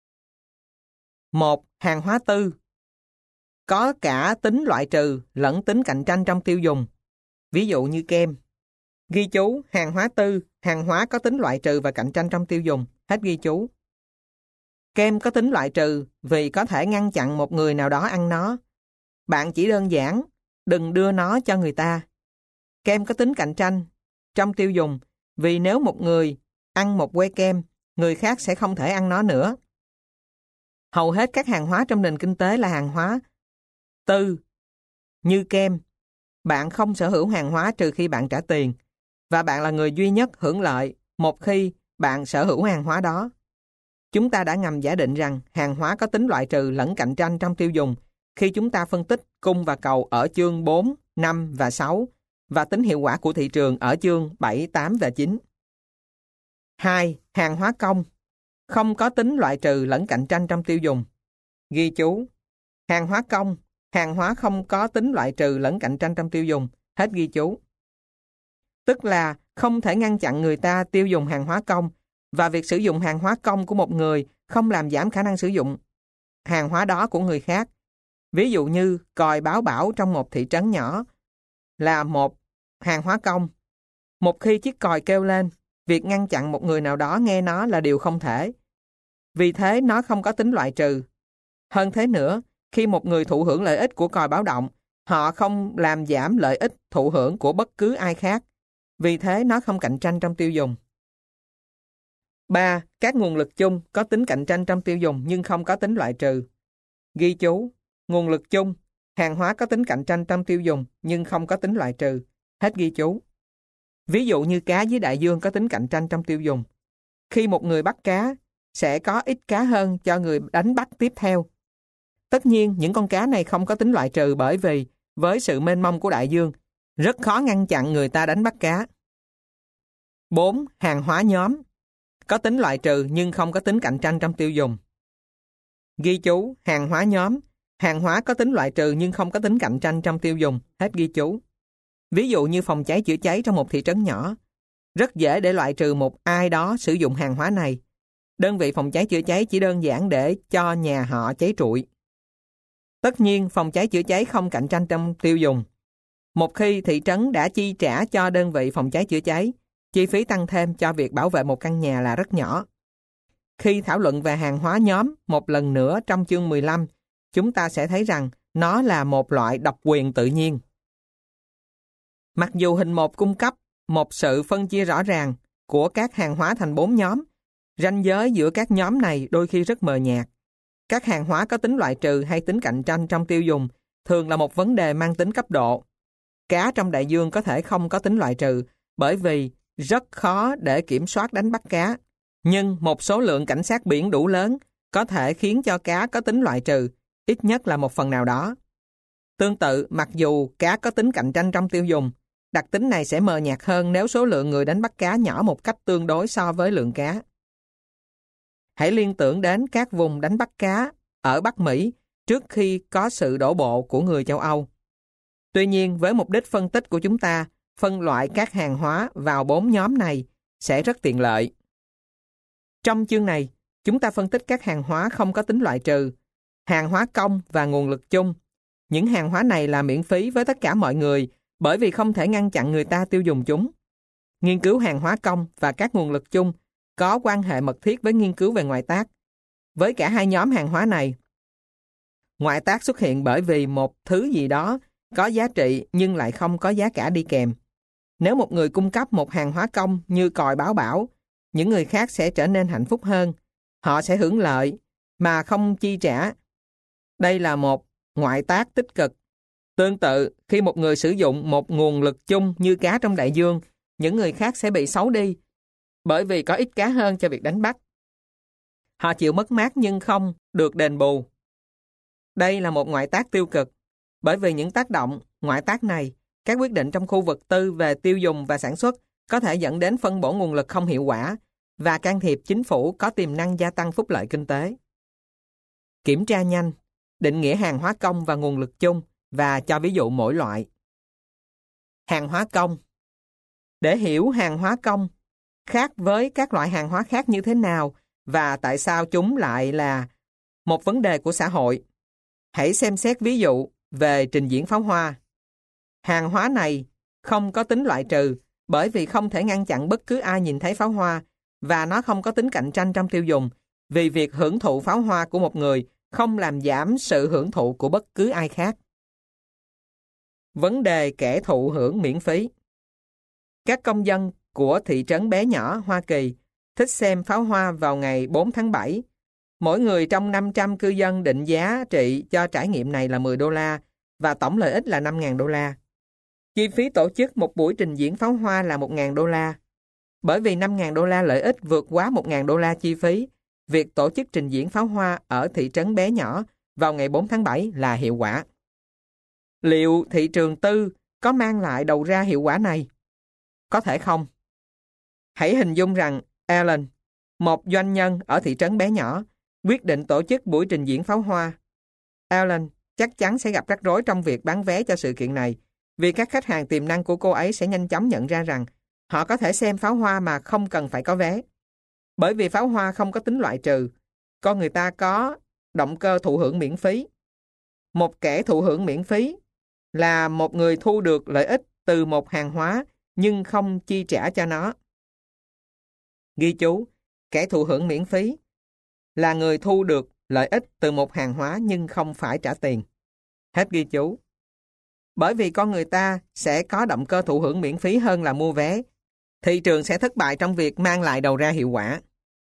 1. Hàng hóa tư. Có cả tính loại trừ lẫn tính cạnh tranh trong tiêu dùng. Ví dụ như kem. Ghi chú, hàng hóa tư, hàng hóa có tính loại trừ và cạnh tranh trong tiêu dùng. Hết ghi chú. Kem có tính loại trừ vì có thể ngăn chặn một người nào đó ăn nó. Bạn chỉ đơn giản, đừng đưa nó cho người ta. Kem có tính cạnh tranh trong tiêu dùng vì nếu một người ăn một que kem, người khác sẽ không thể ăn nó nữa. Hầu hết các hàng hóa trong nền kinh tế là hàng hóa tư. Như kem, bạn không sở hữu hàng hóa trừ khi bạn trả tiền, và bạn là người duy nhất hưởng lợi một khi bạn sở hữu hàng hóa đó. Chúng ta đã ngầm giả định rằng hàng hóa có tính loại trừ lẫn cạnh tranh trong tiêu dùng khi chúng ta phân tích cung và cầu ở chương 4, 5 và 6 và tính hiệu quả của thị trường ở chương 7, 8 và 9. 2. Hàng hóa công. Không có tính loại trừ lẫn cạnh tranh trong tiêu dùng. Ghi chú. Hàng hóa công, hàng hóa không có tính loại trừ lẫn cạnh tranh trong tiêu dùng. Hết ghi chú. Tức là không thể ngăn chặn người ta tiêu dùng hàng hóa công, và việc sử dụng hàng hóa công của một người không làm giảm khả năng sử dụng hàng hóa đó của người khác. Ví dụ như còi báo bão trong một thị trấn nhỏ là một hàng hóa công. Một khi chiếc còi kêu lên, việc ngăn chặn một người nào đó nghe nó là điều không thể. Vì thế nó không có tính loại trừ. Hơn thế nữa, khi một người thụ hưởng lợi ích của còi báo động, họ không làm giảm lợi ích thụ hưởng của bất cứ ai khác. Vì thế nó không cạnh tranh trong tiêu dùng. 3. Các nguồn lực chung có tính cạnh tranh trong tiêu dùng nhưng không có tính loại trừ. Ghi chú, nguồn lực chung, hàng hóa có tính cạnh tranh trong tiêu dùng nhưng không có tính loại trừ. Hết ghi chú. Ví dụ như cá dưới đại dương có tính cạnh tranh trong tiêu dùng. Khi một người bắt cá, sẽ có ít cá hơn cho người đánh bắt tiếp theo. Tất nhiên, những con cá này không có tính loại trừ bởi vì với sự mênh mông của đại dương, Rất khó ngăn chặn người ta đánh bắt cá. 4. Hàng hóa nhóm. Có tính loại trừ nhưng không có tính cạnh tranh trong tiêu dùng. Ghi chú, hàng hóa nhóm. Hàng hóa có tính loại trừ nhưng không có tính cạnh tranh trong tiêu dùng. Hết ghi chú. Ví dụ như phòng cháy chữa cháy trong một thị trấn nhỏ. Rất dễ để loại trừ một ai đó sử dụng hàng hóa này. Đơn vị phòng cháy chữa cháy chỉ đơn giản để cho nhà họ cháy trụi. Tất nhiên, phòng cháy chữa cháy không cạnh tranh trong tiêu dùng. Một khi thị trấn đã chi trả cho đơn vị phòng cháy chữa cháy, chi phí tăng thêm cho việc bảo vệ một căn nhà là rất nhỏ. Khi thảo luận về hàng hóa nhóm một lần nữa trong chương 15, chúng ta sẽ thấy rằng nó là một loại độc quyền tự nhiên. Mặc dù hình 1 cung cấp một sự phân chia rõ ràng của các hàng hóa thành 4 nhóm, ranh giới giữa các nhóm này đôi khi rất mờ nhạt. Các hàng hóa có tính loại trừ hay tính cạnh tranh trong tiêu dùng thường là một vấn đề mang tính cấp độ. Cá trong đại dương có thể không có tính loại trừ bởi vì rất khó để kiểm soát đánh bắt cá. Nhưng một số lượng cảnh sát biển đủ lớn có thể khiến cho cá có tính loại trừ, ít nhất là một phần nào đó. Tương tự, mặc dù cá có tính cạnh tranh trong tiêu dùng, đặc tính này sẽ mờ nhạt hơn nếu số lượng người đánh bắt cá nhỏ một cách tương đối so với lượng cá. Hãy liên tưởng đến các vùng đánh bắt cá ở Bắc Mỹ trước khi có sự đổ bộ của người châu Âu. Tuy nhiên, với mục đích phân tích của chúng ta, phân loại các hàng hóa vào 4 nhóm này sẽ rất tiện lợi. Trong chương này, chúng ta phân tích các hàng hóa không có tính loại trừ, hàng hóa công và nguồn lực chung. Những hàng hóa này là miễn phí với tất cả mọi người bởi vì không thể ngăn chặn người ta tiêu dùng chúng. Nghiên cứu hàng hóa công và các nguồn lực chung có quan hệ mật thiết với nghiên cứu về ngoại tác. Với cả hai nhóm hàng hóa này, ngoại tác xuất hiện bởi vì một thứ gì đó có giá trị nhưng lại không có giá cả đi kèm. Nếu một người cung cấp một hàng hóa công như còi báo bão, những người khác sẽ trở nên hạnh phúc hơn. Họ sẽ hưởng lợi mà không chi trả. Đây là một ngoại tác tích cực. Tương tự, khi một người sử dụng một nguồn lực chung như cá trong đại dương, những người khác sẽ bị xấu đi bởi vì có ít cá hơn cho việc đánh bắt. Họ chịu mất mát nhưng không được đền bù. Đây là một ngoại tác tiêu cực. Bởi vì những tác động ngoại tác này, các quyết định trong khu vực tư về tiêu dùng và sản xuất có thể dẫn đến phân bổ nguồn lực không hiệu quả và can thiệp chính phủ có tiềm năng gia tăng phúc lợi kinh tế. Kiểm tra nhanh, định nghĩa hàng hóa công và nguồn lực chung và cho ví dụ mỗi loại. Hàng hóa công. Để hiểu hàng hóa công khác với các loại hàng hóa khác như thế nào và tại sao chúng lại là một vấn đề của xã hội, hãy xem xét ví dụ về trình diễn pháo hoa. Hàng hóa này không có tính loại trừ bởi vì không thể ngăn chặn bất cứ ai nhìn thấy pháo hoa và nó không có tính cạnh tranh trong tiêu dùng vì việc hưởng thụ pháo hoa của một người không làm giảm sự hưởng thụ của bất cứ ai khác. Vấn đề kẻ thụ hưởng miễn phí. Các công dân của thị trấn bé nhỏ Hoa Kỳ thích xem pháo hoa vào ngày 4 tháng 7. Mỗi người trong 500 cư dân định giá trị cho trải nghiệm này là $10 và tổng lợi ích là $5.000. Chi phí tổ chức một buổi trình diễn pháo hoa là $1.000. Bởi vì $5.000 lợi ích vượt quá $1.000 chi phí, việc tổ chức trình diễn pháo hoa ở thị trấn bé nhỏ vào ngày 4 tháng 7 là hiệu quả. Liệu thị trường tư có mang lại đầu ra hiệu quả này? Có thể không. Hãy hình dung rằng Alan, một doanh nhân ở thị trấn bé nhỏ, quyết định tổ chức buổi trình diễn pháo hoa. Alan chắc chắn sẽ gặp rắc rối trong việc bán vé cho sự kiện này, vì các khách hàng tiềm năng của cô ấy sẽ nhanh chóng nhận ra rằng họ có thể xem pháo hoa mà không cần phải có vé. Bởi vì pháo hoa không có tính loại trừ, con người ta có động cơ thụ hưởng miễn phí. Một kẻ thụ hưởng miễn phí là một người thu được lợi ích từ một hàng hóa nhưng không chi trả cho nó. Ghi chú, kẻ thụ hưởng miễn phí là người thu được lợi ích từ một hàng hóa nhưng không phải trả tiền. Hết ghi chú. Bởi vì con người ta sẽ có động cơ thụ hưởng miễn phí hơn là mua vé, thị trường sẽ thất bại trong việc mang lại đầu ra hiệu quả.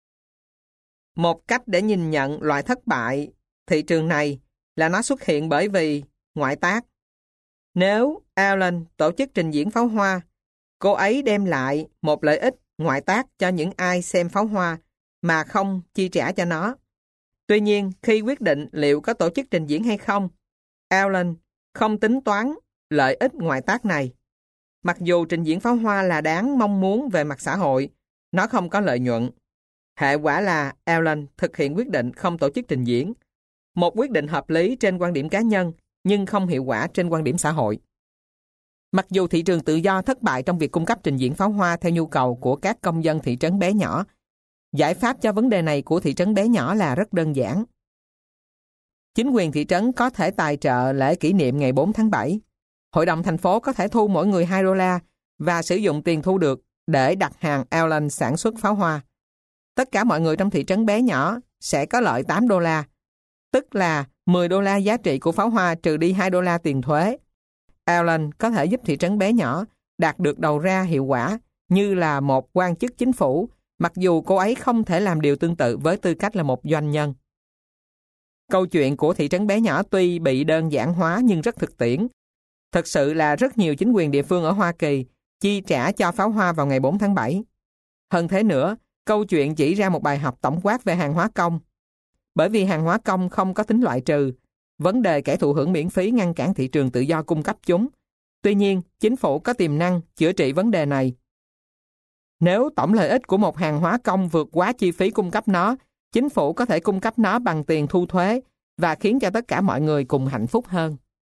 Một cách để nhìn nhận loại thất bại thị trường này là nó xuất hiện bởi vì ngoại tác. Nếu Alan tổ chức trình diễn pháo hoa, cô ấy đem lại một lợi ích ngoại tác cho những ai xem pháo hoa mà không chi trả cho nó. Tuy nhiên, khi quyết định liệu có tổ chức trình diễn hay không, Alan không tính toán lợi ích ngoại tác này. Mặc dù trình diễn pháo hoa là đáng mong muốn về mặt xã hội, nó không có lợi nhuận. Hệ quả là Allen thực hiện quyết định không tổ chức trình diễn. Một quyết định hợp lý trên quan điểm cá nhân, nhưng không hiệu quả trên quan điểm xã hội. Mặc dù thị trường tự do thất bại trong việc cung cấp trình diễn pháo hoa theo nhu cầu của các công dân thị trấn bé nhỏ, giải pháp cho vấn đề này của thị trấn bé nhỏ là rất đơn giản. Chính quyền thị trấn có thể tài trợ lễ kỷ niệm ngày 4 tháng 7. Hội đồng thành phố có thể thu mỗi người $2 và sử dụng tiền thu được để đặt hàng Allen sản xuất pháo hoa. Tất cả mọi người trong thị trấn bé nhỏ sẽ có lợi $8, tức là $10 giá trị của pháo hoa trừ đi $2 tiền thuế. Allen có thể giúp thị trấn bé nhỏ đạt được đầu ra hiệu quả như là một quan chức chính phủ, mặc dù cô ấy không thể làm điều tương tự với tư cách là một doanh nhân. Câu chuyện của thị trấn bé nhỏ tuy bị đơn giản hóa nhưng rất thực tiễn. Thực sự là rất nhiều chính quyền địa phương ở Hoa Kỳ chi trả cho pháo hoa vào ngày 4 tháng 7. Hơn thế nữa, câu chuyện chỉ ra một bài học tổng quát về hàng hóa công. Bởi vì hàng hóa công không có tính loại trừ, vấn đề kẻ thụ hưởng miễn phí ngăn cản thị trường tự do cung cấp chúng. Tuy nhiên, chính phủ có tiềm năng chữa trị vấn đề này. Nếu tổng lợi ích của một hàng hóa công vượt quá chi phí cung cấp nó, chính phủ có thể cung cấp nó bằng tiền thu thuế và khiến cho tất cả mọi người cùng hạnh phúc hơn.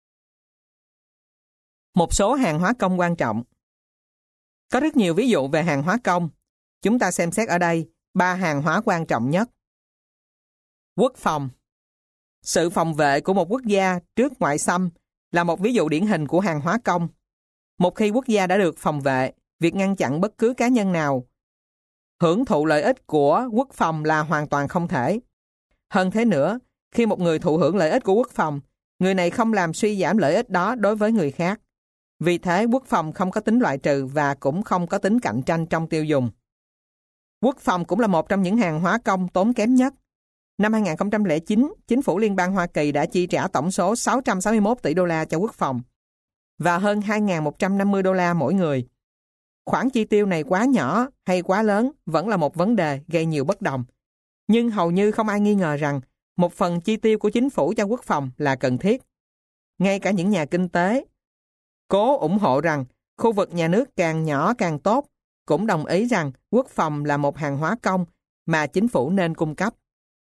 Một số hàng hóa công quan trọng. Có rất nhiều ví dụ về hàng hóa công. Chúng ta xem xét ở đây 3 hàng hóa quan trọng nhất. Quốc phòng. Sự phòng vệ của một quốc gia trước ngoại xâm là một ví dụ điển hình của hàng hóa công. Một khi quốc gia đã được phòng vệ, việc ngăn chặn bất cứ cá nhân nào hưởng thụ lợi ích của quốc phòng là hoàn toàn không thể. Hơn thế nữa, khi một người thụ hưởng lợi ích của quốc phòng, người này không làm suy giảm lợi ích đó đối với người khác. Vì thế, quốc phòng không có tính loại trừ và cũng không có tính cạnh tranh trong tiêu dùng. Quốc phòng cũng là một trong những hàng hóa công tốn kém nhất. Năm 2009, chính phủ Liên bang Hoa Kỳ đã chi trả tổng số $661 tỷ cho quốc phòng và hơn $2.150 mỗi người. Khoản chi tiêu này quá nhỏ hay quá lớn vẫn là một vấn đề gây nhiều bất đồng. Nhưng hầu như không ai nghi ngờ rằng một phần chi tiêu của chính phủ cho quốc phòng là cần thiết. Ngay cả những nhà kinh tế cố ủng hộ rằng khu vực nhà nước càng nhỏ càng tốt, cũng đồng ý rằng quốc phòng là một hàng hóa công mà chính phủ nên cung cấp.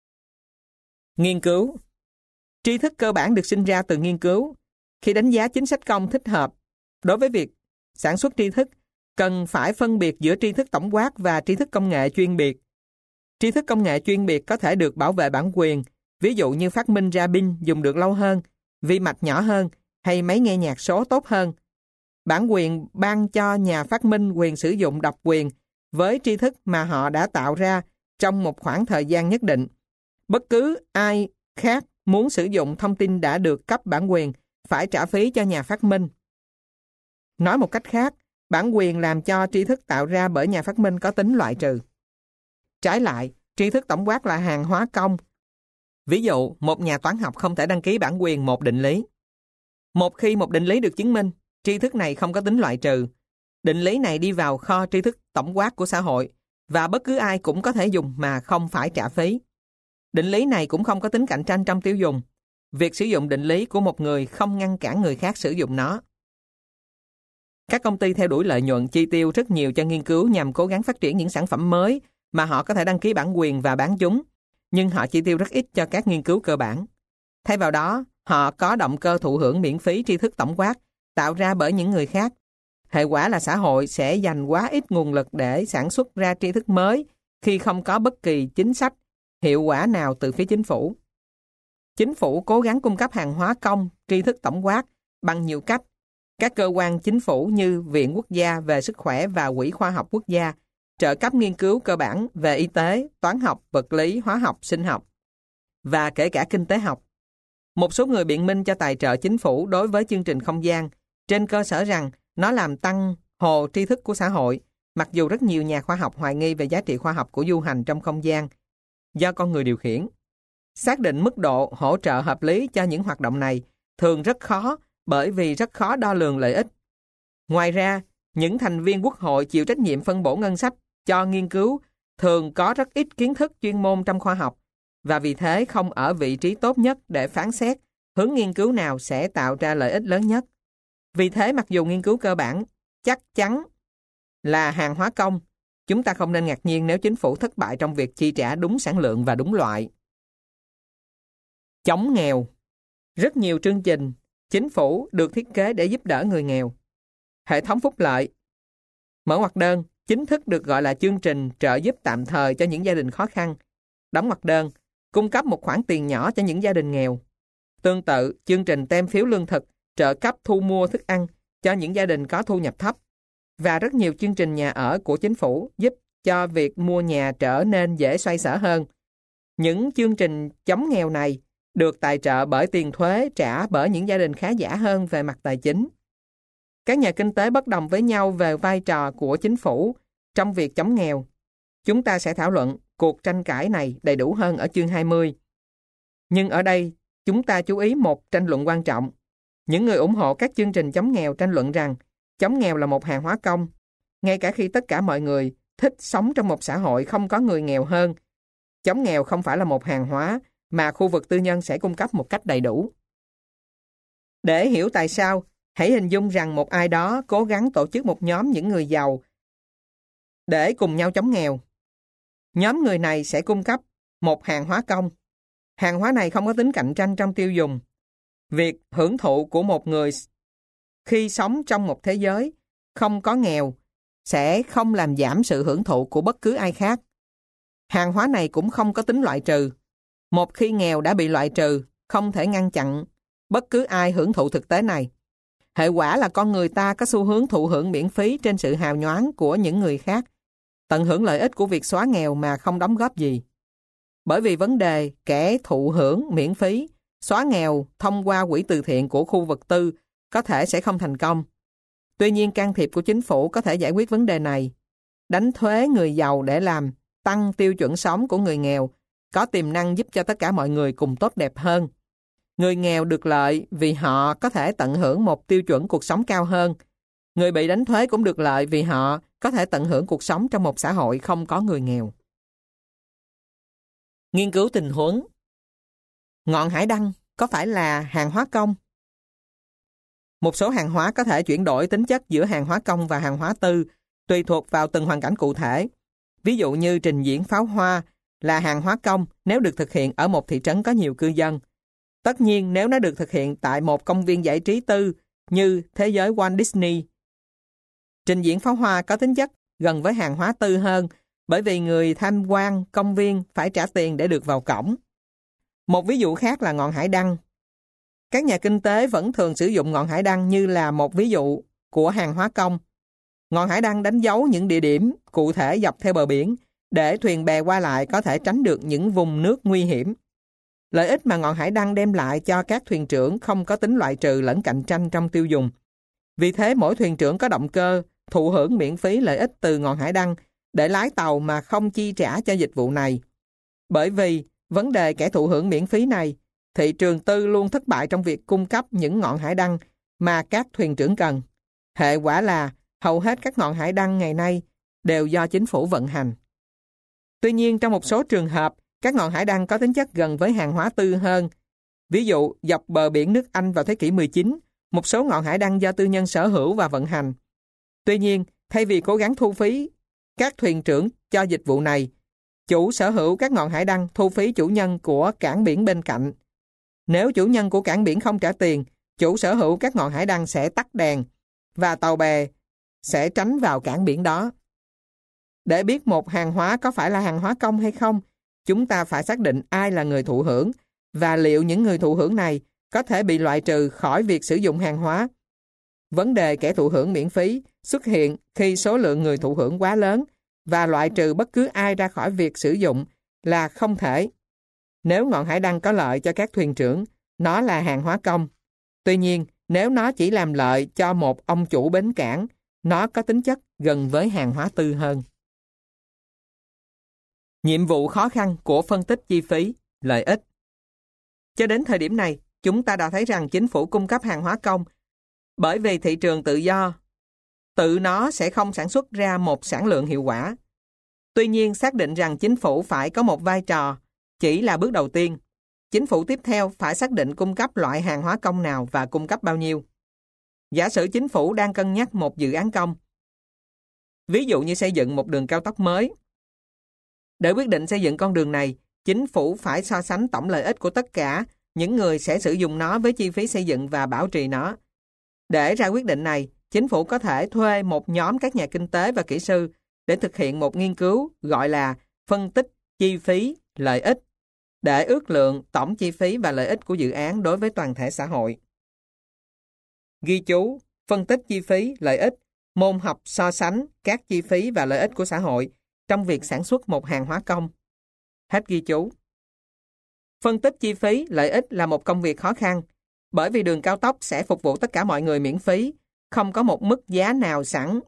Nghiên cứu. Tri thức cơ bản được sinh ra từ nghiên cứu. Khi đánh giá chính sách công thích hợp, đối với việc sản xuất tri thức, cần phải phân biệt giữa tri thức tổng quát và tri thức công nghệ chuyên biệt. Tri thức công nghệ chuyên biệt có thể được bảo vệ bản quyền, ví dụ như phát minh ra pin dùng được lâu hơn, vi mạch nhỏ hơn hay máy nghe nhạc số tốt hơn. Bản quyền ban cho nhà phát minh quyền sử dụng độc quyền với tri thức mà họ đã tạo ra trong một khoảng thời gian nhất định. Bất cứ ai khác muốn sử dụng thông tin đã được cấp bản quyền phải trả phí cho nhà phát minh. Nói một cách khác, bản quyền làm cho tri thức tạo ra bởi nhà phát minh có tính loại trừ. Trái lại, tri thức tổng quát là hàng hóa công. Ví dụ, một nhà toán học không thể đăng ký bản quyền một định lý. Một khi một định lý được chứng minh, tri thức này không có tính loại trừ. Định lý này đi vào kho tri thức tổng quát của xã hội và bất cứ ai cũng có thể dùng mà không phải trả phí. Định lý này cũng không có tính cạnh tranh trong tiêu dùng. Việc sử dụng định lý của một người không ngăn cản người khác sử dụng nó. Các công ty theo đuổi lợi nhuận chi tiêu rất nhiều cho nghiên cứu nhằm cố gắng phát triển những sản phẩm mới mà họ có thể đăng ký bản quyền và bán chúng, nhưng họ chi tiêu rất ít cho các nghiên cứu cơ bản. Thay vào đó, họ có động cơ thụ hưởng miễn phí tri thức tổng quát tạo ra bởi những người khác. Hệ quả là xã hội sẽ dành quá ít nguồn lực để sản xuất ra tri thức mới khi không có bất kỳ chính sách hiệu quả nào từ phía chính phủ. Chính phủ cố gắng cung cấp hàng hóa công, tri thức tổng quát bằng nhiều cách. Các cơ quan chính phủ như Viện Quốc gia về Sức khỏe và Quỹ Khoa học Quốc gia trợ cấp nghiên cứu cơ bản về y tế, toán học, vật lý, hóa học, sinh học và kể cả kinh tế học. Một số người biện minh cho tài trợ chính phủ đối với chương trình không gian trên cơ sở rằng nó làm tăng hồ tri thức của xã hội, mặc dù rất nhiều nhà khoa học hoài nghi về giá trị khoa học của du hành trong không gian do con người điều khiển. Xác định mức độ hỗ trợ hợp lý cho những hoạt động này thường rất khó bởi vì rất khó đo lường lợi ích. Ngoài ra, những thành viên quốc hội chịu trách nhiệm phân bổ ngân sách cho nghiên cứu thường có rất ít kiến thức chuyên môn trong khoa học và vì thế không ở vị trí tốt nhất để phán xét hướng nghiên cứu nào sẽ tạo ra lợi ích lớn nhất. Vì thế, mặc dù nghiên cứu cơ bản chắc chắn là hàng hóa công, chúng ta không nên ngạc nhiên nếu chính phủ thất bại trong việc chi trả đúng sản lượng và đúng loại. Chống nghèo. Rất nhiều chương trình chính phủ được thiết kế để giúp đỡ người nghèo. Hệ thống phúc lợi. Mở ngoặc đơn, chính thức được gọi là chương trình trợ giúp tạm thời cho những gia đình khó khăn. Đóng ngoặc đơn, cung cấp một khoản tiền nhỏ cho những gia đình nghèo. Tương tự, chương trình tem phiếu lương thực, trợ cấp thu mua thức ăn cho những gia đình có thu nhập thấp. Và rất nhiều chương trình nhà ở của chính phủ giúp cho việc mua nhà trở nên dễ xoay sở hơn. Những chương trình chống nghèo này được tài trợ bởi tiền thuế trả bởi những gia đình khá giả hơn về mặt tài chính. Các nhà kinh tế bất đồng với nhau về vai trò của chính phủ trong việc chống nghèo. Chúng ta sẽ thảo luận cuộc tranh cãi này đầy đủ hơn ở chương 20. Nhưng ở đây, chúng ta chú ý một tranh luận quan trọng. Những người ủng hộ các chương trình chống nghèo tranh luận rằng chống nghèo là một hàng hóa công, ngay cả khi tất cả mọi người thích sống trong một xã hội không có người nghèo hơn. Chống nghèo không phải là một hàng hóa mà khu vực tư nhân sẽ cung cấp một cách đầy đủ. Để hiểu tại sao, hãy hình dung rằng một ai đó cố gắng tổ chức một nhóm những người giàu để cùng nhau chống nghèo. Nhóm người này sẽ cung cấp một hàng hóa công. Hàng hóa này không có tính cạnh tranh trong tiêu dùng. Việc hưởng thụ của một người khi sống trong một thế giới không có nghèo sẽ không làm giảm sự hưởng thụ của bất cứ ai khác. Hàng hóa này cũng không có tính loại trừ. Một khi nghèo đã bị loại trừ, không thể ngăn chặn bất cứ ai hưởng thụ thực tế này. Hệ quả là con người ta có xu hướng thụ hưởng miễn phí trên sự hào nhoáng của những người khác, tận hưởng lợi ích của việc xóa nghèo mà không đóng góp gì. Bởi vì vấn đề kẻ thụ hưởng miễn phí, xóa nghèo thông qua quỹ từ thiện của khu vực tư có thể sẽ không thành công. Tuy nhiên, can thiệp của chính phủ có thể giải quyết vấn đề này. Đánh thuế người giàu để làm tăng tiêu chuẩn sống của người nghèo có tiềm năng giúp cho tất cả mọi người cùng tốt đẹp hơn. Người nghèo được lợi vì họ có thể tận hưởng một tiêu chuẩn cuộc sống cao hơn. Người bị đánh thuế cũng được lợi vì họ có thể tận hưởng cuộc sống trong một xã hội không có người nghèo. Nghiên cứu tình huống. Ngọn hải đăng có phải là hàng hóa công? Một số hàng hóa có thể chuyển đổi tính chất giữa hàng hóa công và hàng hóa tư, tùy thuộc vào từng hoàn cảnh cụ thể. Ví dụ như trình diễn pháo hoa là hàng hóa công nếu được thực hiện ở một thị trấn có nhiều cư dân. Tất nhiên, nếu nó được thực hiện tại một công viên giải trí tư như thế giới Walt Disney. Trình diễn pháo hoa có tính chất gần với hàng hóa tư hơn bởi vì người tham quan công viên phải trả tiền để được vào cổng. Một ví dụ khác là ngọn hải đăng. Các nhà kinh tế vẫn thường sử dụng ngọn hải đăng như là một ví dụ của hàng hóa công. Ngọn hải đăng đánh dấu những địa điểm cụ thể dọc theo bờ biển để thuyền bè qua lại có thể tránh được những vùng nước nguy hiểm. Lợi ích mà ngọn hải đăng đem lại cho các thuyền trưởng không có tính loại trừ lẫn cạnh tranh trong tiêu dùng. Vì thế mỗi thuyền trưởng có động cơ thụ hưởng miễn phí lợi ích từ ngọn hải đăng để lái tàu mà không chi trả cho dịch vụ này. Bởi vì vấn đề kẻ thụ hưởng miễn phí này, thị trường tư luôn thất bại trong việc cung cấp những ngọn hải đăng mà các thuyền trưởng cần. Hệ quả là hầu hết các ngọn hải đăng ngày nay đều do chính phủ vận hành. Tuy nhiên, trong một số trường hợp, các ngọn hải đăng có tính chất gần với hàng hóa tư hơn. Ví dụ, dọc bờ biển nước Anh vào thế kỷ 19, một số ngọn hải đăng do tư nhân sở hữu và vận hành. Tuy nhiên, thay vì cố gắng thu phí các thuyền trưởng cho dịch vụ này, chủ sở hữu các ngọn hải đăng thu phí chủ nhân của cảng biển bên cạnh. Nếu chủ nhân của cảng biển không trả tiền, chủ sở hữu các ngọn hải đăng sẽ tắt đèn và tàu bè sẽ tránh vào cảng biển đó. Để biết một hàng hóa có phải là hàng hóa công hay không, chúng ta phải xác định ai là người thụ hưởng và liệu những người thụ hưởng này có thể bị loại trừ khỏi việc sử dụng hàng hóa. Vấn đề kẻ thụ hưởng miễn phí xuất hiện khi số lượng người thụ hưởng quá lớn và loại trừ bất cứ ai ra khỏi việc sử dụng là không thể. Nếu ngọn hải đăng có lợi cho các thuyền trưởng, nó là hàng hóa công. Tuy nhiên, nếu nó chỉ làm lợi cho một ông chủ bến cảng, nó có tính chất gần với hàng hóa tư hơn. Nhiệm vụ khó khăn của phân tích chi phí, lợi ích. Cho đến thời điểm này, chúng ta đã thấy rằng chính phủ cung cấp hàng hóa công bởi vì thị trường tự do, tự nó sẽ không sản xuất ra một sản lượng hiệu quả. Tuy nhiên, xác định rằng chính phủ phải có một vai trò chỉ là bước đầu tiên. Chính phủ tiếp theo phải xác định cung cấp loại hàng hóa công nào và cung cấp bao nhiêu. Giả sử chính phủ đang cân nhắc một dự án công, ví dụ như xây dựng một đường cao tốc mới. Để quyết định xây dựng con đường này, chính phủ phải so sánh tổng lợi ích của tất cả những người sẽ sử dụng nó với chi phí xây dựng và bảo trì nó. Để ra quyết định này, chính phủ có thể thuê một nhóm các nhà kinh tế và kỹ sư để thực hiện một nghiên cứu gọi là phân tích chi phí, lợi ích, để ước lượng tổng chi phí và lợi ích của dự án đối với toàn thể xã hội. Ghi chú, phân tích chi phí, lợi ích, môn học so sánh các chi phí và lợi ích của xã hội trong việc sản xuất một hàng hóa công. Hết ghi chú. Phân tích chi phí, lợi ích là một công việc khó khăn, bởi vì đường cao tốc sẽ phục vụ tất cả mọi người miễn phí, không có một mức giá nào sẵn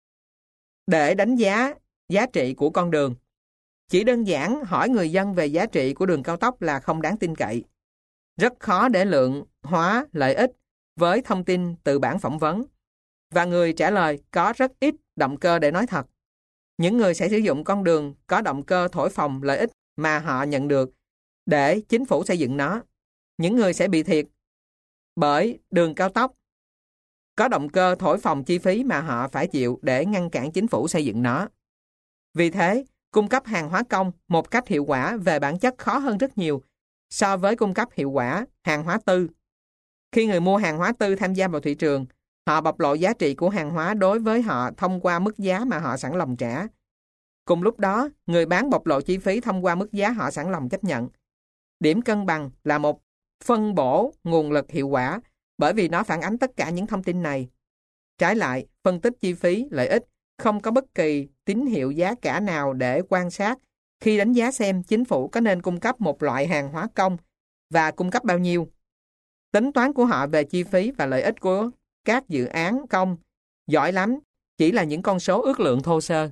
để đánh giá giá trị của con đường. Chỉ đơn giản hỏi người dân về giá trị của đường cao tốc là không đáng tin cậy. Rất khó để lượng hóa lợi ích với thông tin từ bản phỏng vấn. Và người trả lời có rất ít động cơ để nói thật. Những người sẽ sử dụng con đường có động cơ thổi phồng lợi ích mà họ nhận được để chính phủ xây dựng nó. Những người sẽ bị thiệt bởi đường cao tốc có động cơ thổi phồng chi phí mà họ phải chịu để ngăn cản chính phủ xây dựng nó. Vì thế, cung cấp hàng hóa công một cách hiệu quả về bản chất khó hơn rất nhiều so với cung cấp hiệu quả hàng hóa tư. Khi người mua hàng hóa tư tham gia vào thị trường, họ bộc lộ giá trị của hàng hóa đối với họ thông qua mức giá mà họ sẵn lòng trả. Cùng lúc đó, người bán bộc lộ chi phí thông qua mức giá họ sẵn lòng chấp nhận. Điểm cân bằng là một phân bổ nguồn lực hiệu quả bởi vì nó phản ánh tất cả những thông tin này. Trái lại, phân tích chi phí, lợi ích không có bất kỳ tín hiệu giá cả nào để quan sát khi đánh giá xem chính phủ có nên cung cấp một loại hàng hóa công và cung cấp bao nhiêu. Tính toán của họ về chi phí và lợi ích của các dự án công giỏi lắm, chỉ là những con số ước lượng thô sơ.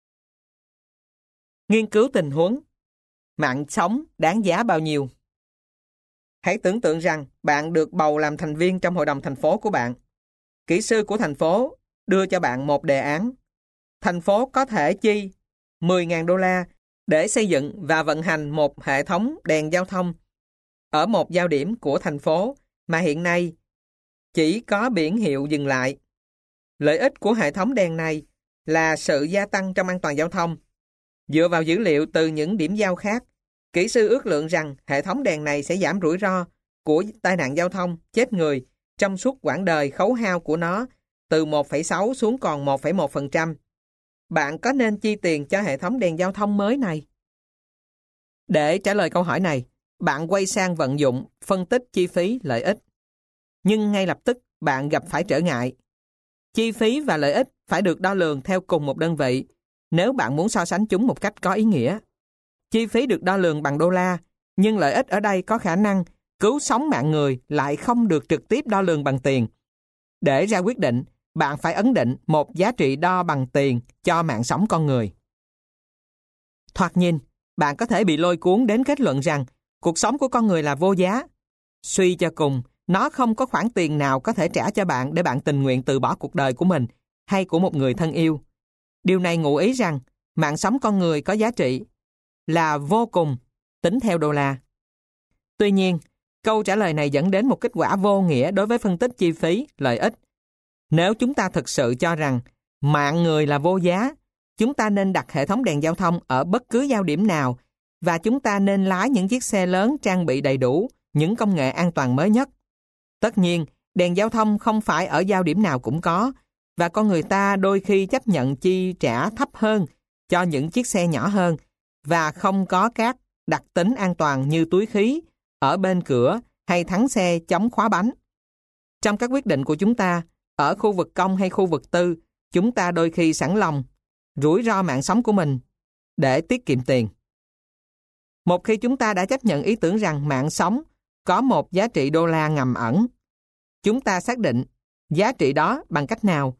Nghiên cứu tình huống. Mạng sống đáng giá bao nhiêu? Hãy tưởng tượng rằng bạn được bầu làm thành viên trong hội đồng thành phố của bạn. Kỹ sư của thành phố đưa cho bạn một đề án. Thành phố có thể chi 10.000 đô la để xây dựng và vận hành một hệ thống đèn giao thông ở một giao điểm của thành phố mà hiện nay chỉ có biển hiệu dừng lại. Lợi ích của hệ thống đèn này là sự gia tăng trong an toàn giao thông. Dựa vào dữ liệu từ những điểm giao khác, kỹ sư ước lượng rằng hệ thống đèn này sẽ giảm rủi ro của tai nạn giao thông, chết người trong suốt quãng đời khấu hao của nó từ 1,6 xuống còn 1,1%. Bạn có nên chi tiền cho hệ thống đèn giao thông mới này? Để trả lời câu hỏi này, bạn quay sang vận dụng phân tích chi phí lợi ích. Nhưng ngay lập tức bạn gặp phải trở ngại. Chi phí và lợi ích phải được đo lường theo cùng một đơn vị nếu bạn muốn so sánh chúng một cách có ý nghĩa. Chi phí được đo lường bằng đô la, nhưng lợi ích ở đây có khả năng cứu sống mạng người lại không được trực tiếp đo lường bằng tiền. Để ra quyết định, bạn phải ấn định một giá trị đo bằng tiền cho mạng sống con người. Thoạt nhìn, bạn có thể bị lôi cuốn đến kết luận rằng cuộc sống của con người là vô giá. Suy cho cùng, nó không có khoản tiền nào có thể trả cho bạn để bạn tình nguyện từ bỏ cuộc đời của mình hay của một người thân yêu. Điều này ngụ ý rằng mạng sống con người có giá trị là vô cùng tính theo đô la. Tuy nhiên, câu trả lời này dẫn đến một kết quả vô nghĩa đối với phân tích chi phí, lợi ích. Nếu chúng ta thực sự cho rằng mạng người là vô giá, chúng ta nên đặt hệ thống đèn giao thông ở bất cứ giao điểm nào và chúng ta nên lái những chiếc xe lớn trang bị đầy đủ những công nghệ an toàn mới nhất. Tất nhiên, đèn giao thông không phải ở giao điểm nào cũng có và con người ta đôi khi chấp nhận chi trả thấp hơn cho những chiếc xe nhỏ hơn và không có các đặc tính an toàn như túi khí ở bên cửa hay thắng xe chống khóa bánh. Trong các quyết định của chúng ta, ở khu vực công hay khu vực tư, chúng ta đôi khi sẵn lòng rủi ro mạng sống của mình để tiết kiệm tiền. Một khi chúng ta đã chấp nhận ý tưởng rằng mạng sống có một giá trị đô la ngầm ẩn, chúng ta xác định giá trị đó bằng cách nào?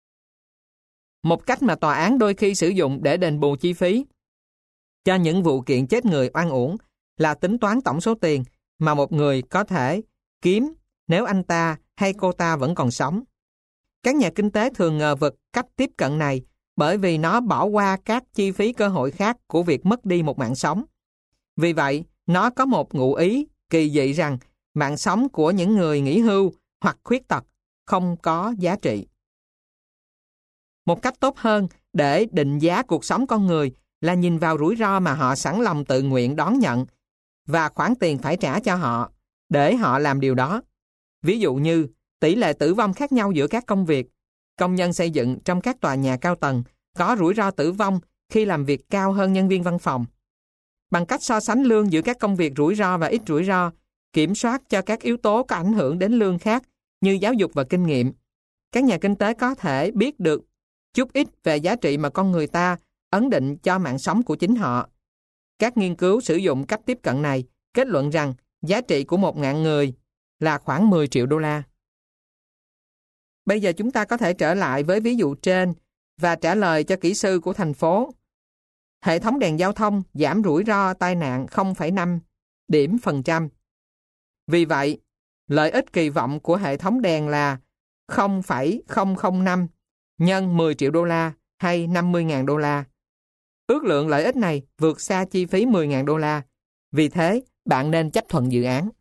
Một cách mà tòa án đôi khi sử dụng để đền bù chi phí cho những vụ kiện chết người oan uổng là tính toán tổng số tiền mà một người có thể kiếm nếu anh ta hay cô ta vẫn còn sống. Các nhà kinh tế thường ngờ vực cách tiếp cận này bởi vì nó bỏ qua các chi phí cơ hội khác của việc mất đi một mạng sống. Vì vậy, nó có một ngụ ý kỳ dị rằng mạng sống của những người nghỉ hưu hoặc khuyết tật không có giá trị. Một cách tốt hơn để định giá cuộc sống con người là nhìn vào rủi ro mà họ sẵn lòng tự nguyện đón nhận và khoản tiền phải trả cho họ để họ làm điều đó. Ví dụ như tỷ lệ tử vong khác nhau giữa các công việc. Công nhân xây dựng trong các tòa nhà cao tầng có rủi ro tử vong khi làm việc cao hơn nhân viên văn phòng. Bằng cách so sánh lương giữa các công việc rủi ro và ít rủi ro, kiểm soát cho các yếu tố có ảnh hưởng đến lương khác như giáo dục và kinh nghiệm, các nhà kinh tế có thể biết được chút ít về giá trị mà con người ta ấn định cho mạng sống của chính họ. Các nghiên cứu sử dụng cách tiếp cận này kết luận rằng giá trị của 1.000 người là khoảng 10 triệu đô la. Bây giờ chúng ta có thể trở lại với ví dụ trên và trả lời cho kỹ sư của thành phố. Hệ thống đèn giao thông giảm rủi ro tai nạn 0,5 điểm phần trăm. Vì vậy, lợi ích kỳ vọng của hệ thống đèn là 0,005 nhân 10 triệu đô la hay 50.000 đô la. Ước lượng lợi ích này vượt xa chi phí 10.000 đô la. Vì thế, bạn nên chấp thuận dự án.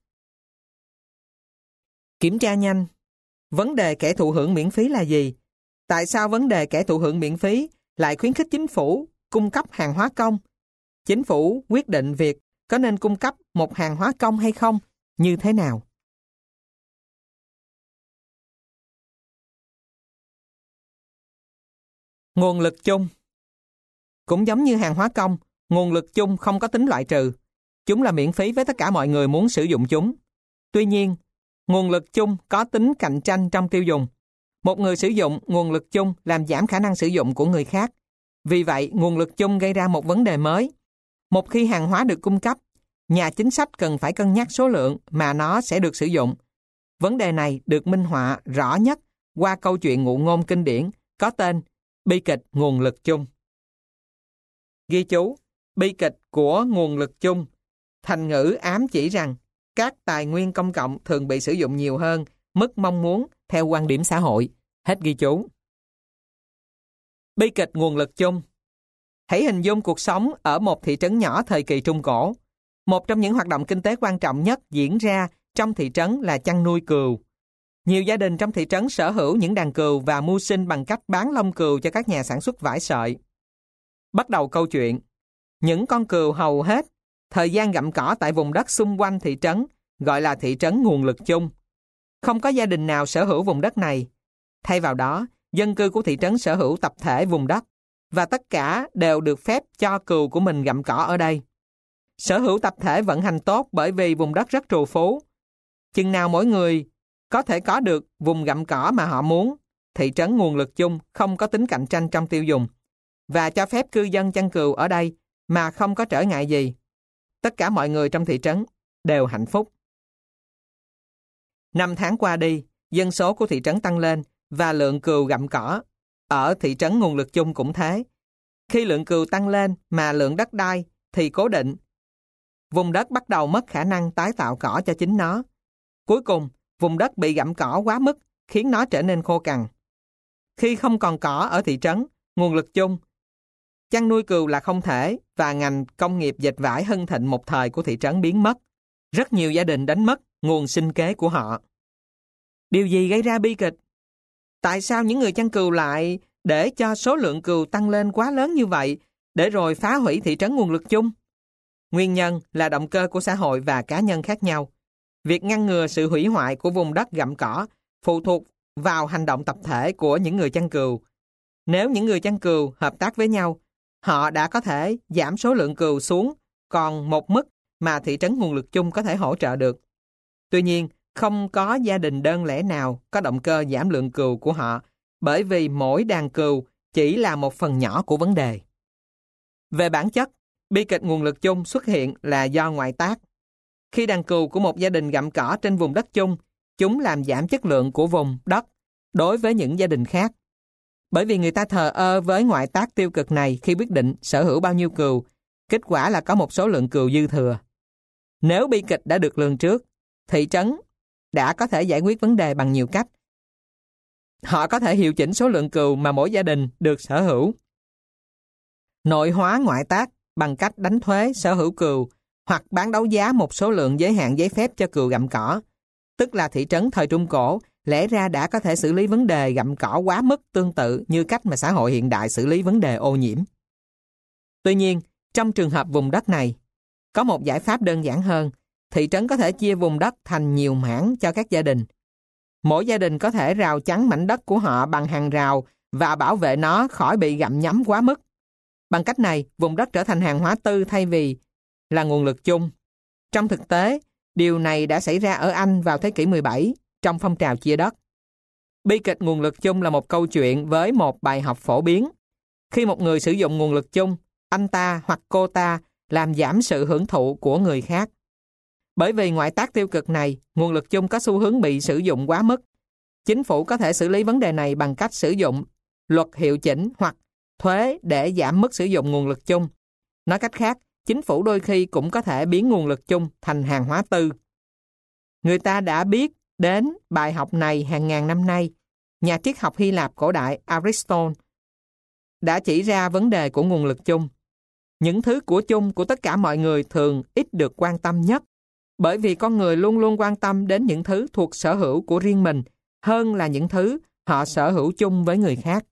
Kiểm tra nhanh. Vấn đề kẻ thụ hưởng miễn phí là gì? Tại sao vấn đề kẻ thụ hưởng miễn phí lại khuyến khích chính phủ cung cấp hàng hóa công? Chính phủ quyết định việc có nên cung cấp một hàng hóa công hay không như thế nào? Nguồn lực chung. Cũng giống như hàng hóa công, nguồn lực chung không có tính loại trừ. Chúng là miễn phí với tất cả mọi người muốn sử dụng chúng. Tuy nhiên, nguồn lực chung có tính cạnh tranh trong tiêu dùng. Một người sử dụng nguồn lực chung làm giảm khả năng sử dụng của người khác. Vì vậy, nguồn lực chung gây ra một vấn đề mới. Một khi hàng hóa được cung cấp, nhà chính sách cần phải cân nhắc số lượng mà nó sẽ được sử dụng. Vấn đề này được minh họa rõ nhất qua câu chuyện ngụ ngôn kinh điển có tên Bi kịch nguồn lực chung. Ghi chú, bi kịch của nguồn lực chung. Thành ngữ ám chỉ rằng các tài nguyên công cộng thường bị sử dụng nhiều hơn mức mong muốn theo quan điểm xã hội. Hết ghi chú. Bi kịch nguồn lực chung. Hãy hình dung cuộc sống ở một thị trấn nhỏ thời kỳ Trung Cổ. Một trong những hoạt động kinh tế quan trọng nhất diễn ra trong thị trấn là chăn nuôi cừu. Nhiều gia đình trong thị trấn sở hữu những đàn cừu và mưu sinh bằng cách bán lông cừu cho các nhà sản xuất vải sợi. Bắt đầu câu chuyện. Những con cừu hầu hết thời gian gặm cỏ tại vùng đất xung quanh thị trấn, gọi là thị trấn nguồn lực chung. Không có gia đình nào sở hữu vùng đất này. Thay vào đó, dân cư của thị trấn sở hữu tập thể vùng đất, và tất cả đều được phép cho cừu của mình gặm cỏ ở đây. Sở hữu tập thể vận hành tốt bởi vì vùng đất rất trù phú. Chừng nào mỗi người có thể có được vùng gặm cỏ mà họ muốn, thị trấn nguồn lực chung không có tính cạnh tranh trong tiêu dùng, và cho phép cư dân chăn cừu ở đây mà không có trở ngại gì. Tất cả mọi người trong thị trấn đều hạnh phúc. 5 tháng qua đi, dân số của thị trấn tăng lên và lượng cừu gặm cỏ ở thị trấn nguồn lực chung cũng thế. Khi lượng cừu tăng lên mà lượng đất đai thì cố định, vùng đất bắt đầu mất khả năng tái tạo cỏ cho chính nó. Cuối cùng, vùng đất bị gặm cỏ quá mức khiến nó trở nên khô cằn. Khi không còn cỏ ở thị trấn nguồn lực chung, chăn nuôi cừu là không thể và ngành công nghiệp dệt vải hưng thịnh một thời của thị trấn biến mất. Rất nhiều gia đình đánh mất nguồn sinh kế của họ. Điều gì gây ra bi kịch? Tại sao những người chăn cừu lại để cho số lượng cừu tăng lên quá lớn như vậy để rồi phá hủy thị trấn nguồn lực chung? Nguyên nhân là động cơ của xã hội và cá nhân khác nhau. Việc ngăn ngừa sự hủy hoại của vùng đất gặm cỏ phụ thuộc vào hành động tập thể của những người chăn cừu. Nếu những người chăn cừu hợp tác với nhau, họ đã có thể giảm số lượng cừu xuống còn một mức mà thị trấn nguồn lực chung có thể hỗ trợ được. Tuy nhiên, không có gia đình đơn lẻ nào có động cơ giảm lượng cừu của họ, bởi vì mỗi đàn cừu chỉ là một phần nhỏ của vấn đề. Về bản chất, bi kịch nguồn lực chung xuất hiện là do ngoại tác. Khi đàn cừu của một gia đình gặm cỏ trên vùng đất chung, chúng làm giảm chất lượng của vùng đất đối với những gia đình khác. Bởi vì người ta thờ ơ với ngoại tác tiêu cực này khi quyết định sở hữu bao nhiêu cừu, kết quả là có một số lượng cừu dư thừa. Nếu bi kịch đã được lường trước, thị trấn đã có thể giải quyết vấn đề bằng nhiều cách. Họ có thể hiệu chỉnh số lượng cừu mà mỗi gia đình được sở hữu. Nội hóa ngoại tác bằng cách đánh thuế sở hữu cừu hoặc bán đấu giá một số lượng giới hạn giấy phép cho cừu gặm cỏ, tức là thị trấn thời Trung Cổ lẽ ra đã có thể xử lý vấn đề gặm cỏ quá mức tương tự như cách mà xã hội hiện đại xử lý vấn đề ô nhiễm. Tuy nhiên, trong trường hợp vùng đất này, có một giải pháp đơn giản hơn. Thị trấn có thể chia vùng đất thành nhiều mảng cho các gia đình. Mỗi gia đình có thể rào chắn mảnh đất của họ bằng hàng rào và bảo vệ nó khỏi bị gặm nhấm quá mức. Bằng cách này, vùng đất trở thành hàng hóa tư thay vì là nguồn lực chung. Trong thực tế, điều này đã xảy ra ở Anh vào thế kỷ 17 trong phong trào chia đất. Bi kịch nguồn lực chung là một câu chuyện với một bài học phổ biến. Khi một người sử dụng nguồn lực chung, anh ta hoặc cô ta làm giảm sự hưởng thụ của người khác. Bởi vì ngoại tác tiêu cực này, nguồn lực chung có xu hướng bị sử dụng quá mức. Chính phủ có thể xử lý vấn đề này bằng cách sử dụng luật hiệu chỉnh hoặc thuế để giảm mức sử dụng nguồn lực chung. Nói cách khác, chính phủ đôi khi cũng có thể biến nguồn lực chung thành hàng hóa tư. Người ta đã biết đến bài học này hàng ngàn năm nay. Nhà triết học Hy Lạp cổ đại Aristotle đã chỉ ra vấn đề của nguồn lực chung. Những thứ của chung của tất cả mọi người thường ít được quan tâm nhất, bởi vì con người luôn luôn quan tâm đến những thứ thuộc sở hữu của riêng mình hơn là những thứ họ sở hữu chung với người khác.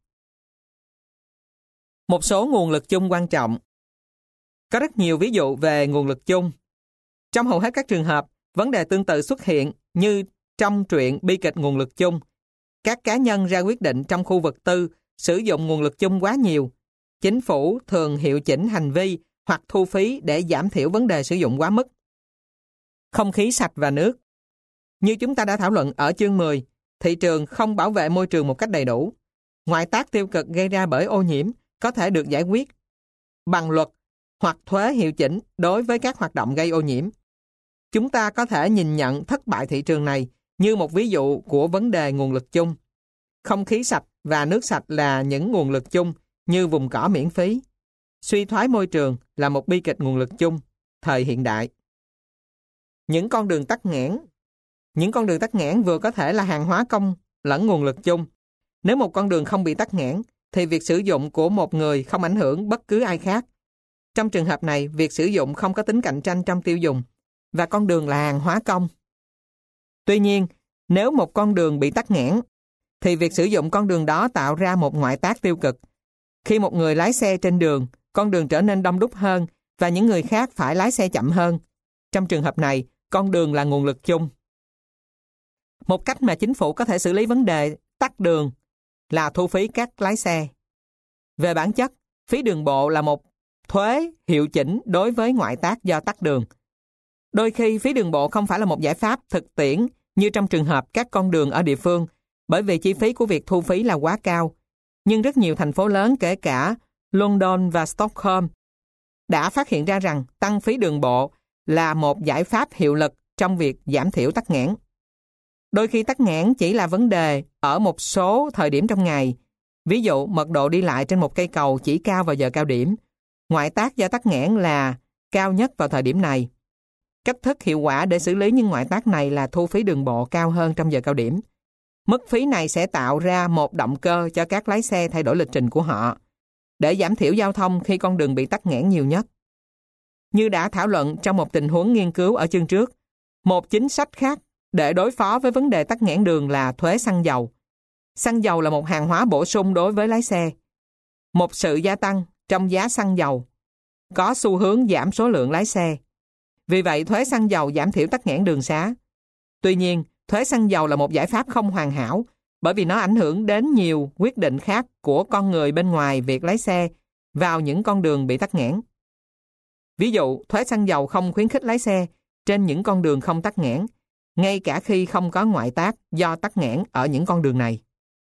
Một số nguồn lực chung quan trọng. Có rất nhiều ví dụ về nguồn lực chung. Trong hầu hết các trường hợp, vấn đề tương tự xuất hiện như trong truyện bi kịch nguồn lực chung. Các cá nhân ra quyết định trong khu vực tư sử dụng nguồn lực chung quá nhiều. Chính phủ thường hiệu chỉnh hành vi hoặc thu phí để giảm thiểu vấn đề sử dụng quá mức. Không khí sạch và nước. Như chúng ta đã thảo luận ở chương 10, thị trường không bảo vệ môi trường một cách đầy đủ. Ngoại tác tiêu cực gây ra bởi ô nhiễm có thể được giải quyết bằng luật hoặc thuế hiệu chỉnh đối với các hoạt động gây ô nhiễm. Chúng ta có thể nhìn nhận thất bại thị trường này như một ví dụ của vấn đề nguồn lực chung. Không khí sạch và nước sạch là những nguồn lực chung như vùng cỏ miễn phí. Suy thoái môi trường là một bi kịch nguồn lực chung thời hiện đại. Những con đường tắc nghẽn. Những con đường tắc nghẽn vừa có thể là hàng hóa công lẫn nguồn lực chung. Nếu một con đường không bị tắc nghẽn, thì việc sử dụng của một người không ảnh hưởng bất cứ ai khác. Trong trường hợp này, việc sử dụng không có tính cạnh tranh trong tiêu dùng, và con đường là hàng hóa công. Tuy nhiên, nếu một con đường bị tắc nghẽn, thì việc sử dụng con đường đó tạo ra một ngoại tác tiêu cực. Khi một người lái xe trên đường, con đường trở nên đông đúc hơn, và những người khác phải lái xe chậm hơn. Trong trường hợp này, con đường là nguồn lực chung. Một cách mà chính phủ có thể xử lý vấn đề tắc đường là thu phí các lái xe. Về bản chất, phí đường bộ là một thuế hiệu chỉnh đối với ngoại tác do tắc đường. Đôi khi phí đường bộ không phải là một giải pháp thực tiễn như trong trường hợp các con đường ở địa phương, bởi vì chi phí của việc thu phí là quá cao. Nhưng rất nhiều thành phố lớn kể cả London và Stockholm đã phát hiện ra rằng tăng phí đường bộ là một giải pháp hiệu lực trong việc giảm thiểu tắc nghẽn. Đôi khi tắc nghẽn chỉ là vấn đề ở một số thời điểm trong ngày. Ví dụ, mật độ đi lại trên một cây cầu chỉ cao vào giờ cao điểm. Ngoại tác do tắc nghẽn là cao nhất vào thời điểm này. Cách thức hiệu quả để xử lý những ngoại tác này là thu phí đường bộ cao hơn trong giờ cao điểm. Mức phí này sẽ tạo ra một động cơ cho các lái xe thay đổi lịch trình của họ, để giảm thiểu giao thông khi con đường bị tắc nghẽn nhiều nhất. Như đã thảo luận trong một tình huống nghiên cứu ở chương trước, một chính sách khác để đối phó với vấn đề tắc nghẽn đường là thuế xăng dầu. Xăng dầu là một hàng hóa bổ sung đối với lái xe. Một sự gia tăng trong giá xăng dầu có xu hướng giảm số lượng lái xe. Vì vậy, thuế xăng dầu giảm thiểu tắc nghẽn đường xá. Tuy nhiên, thuế xăng dầu là một giải pháp không hoàn hảo, bởi vì nó ảnh hưởng đến nhiều quyết định khác của con người bên ngoài việc lái xe vào những con đường bị tắc nghẽn. Ví dụ, thuế xăng dầu không khuyến khích lái xe trên những con đường không tắc nghẽn, ngay cả khi không có ngoại tác do tắc nghẽn ở những con đường này.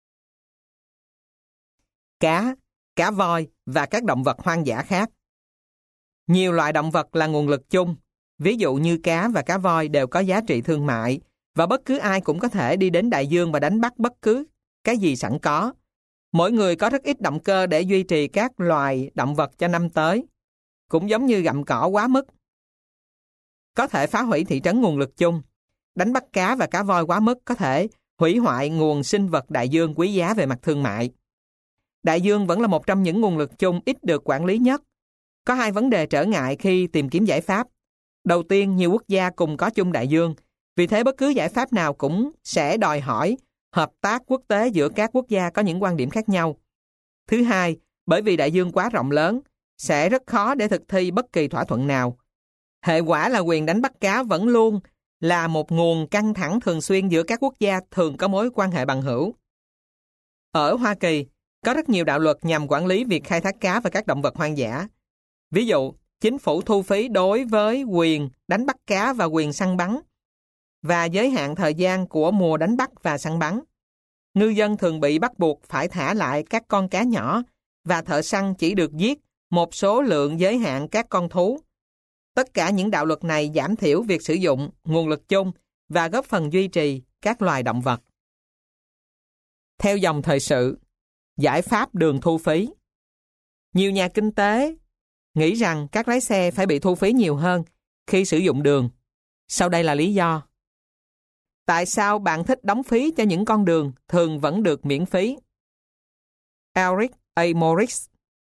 Cá voi và các động vật hoang dã khác. Nhiều loại động vật là nguồn lực chung. Ví dụ như cá và cá voi đều có giá trị thương mại, và bất cứ ai cũng có thể đi đến đại dương và đánh bắt bất cứ cái gì sẵn có. Mỗi người có rất ít động cơ để duy trì các loài động vật cho năm tới. Cũng giống như gặm cỏ quá mức có thể phá hủy thị trấn nguồn lực chung. Đánh bắt cá và cá voi quá mức có thể hủy hoại nguồn sinh vật đại dương quý giá về mặt thương mại. Đại dương vẫn là một trong những nguồn lực chung ít được quản lý nhất. Có hai vấn đề trở ngại khi tìm kiếm giải pháp. Đầu tiên, nhiều quốc gia cùng có chung đại dương, vì thế bất cứ giải pháp nào cũng sẽ đòi hỏi hợp tác quốc tế giữa các quốc gia có những quan điểm khác nhau. Thứ hai, bởi vì đại dương quá rộng lớn, sẽ rất khó để thực thi bất kỳ thỏa thuận nào. Hệ quả là quyền đánh bắt cá vẫn luôn là một nguồn căng thẳng thường xuyên giữa các quốc gia thường có mối quan hệ bằng hữu. Ở Hoa Kỳ, có rất nhiều đạo luật nhằm quản lý việc khai thác cá và các động vật hoang dã. Ví dụ, chính phủ thu phí đối với quyền đánh bắt cá và quyền săn bắn, và giới hạn thời gian của mùa đánh bắt và săn bắn. Ngư dân thường bị bắt buộc phải thả lại các con cá nhỏ, và thợ săn chỉ được giết một số lượng giới hạn các con thú. Tất cả những đạo luật này giảm thiểu việc sử dụng nguồn lực chung và góp phần duy trì các loài động vật. Theo dòng thời sự, giải pháp đường thu phí. Nhiều nhà kinh tế nghĩ rằng các lái xe phải bị thu phí nhiều hơn khi sử dụng đường. Sau đây là lý do. Tại sao bạn thích đóng phí cho những con đường thường vẫn được miễn phí? Eric A. Morris.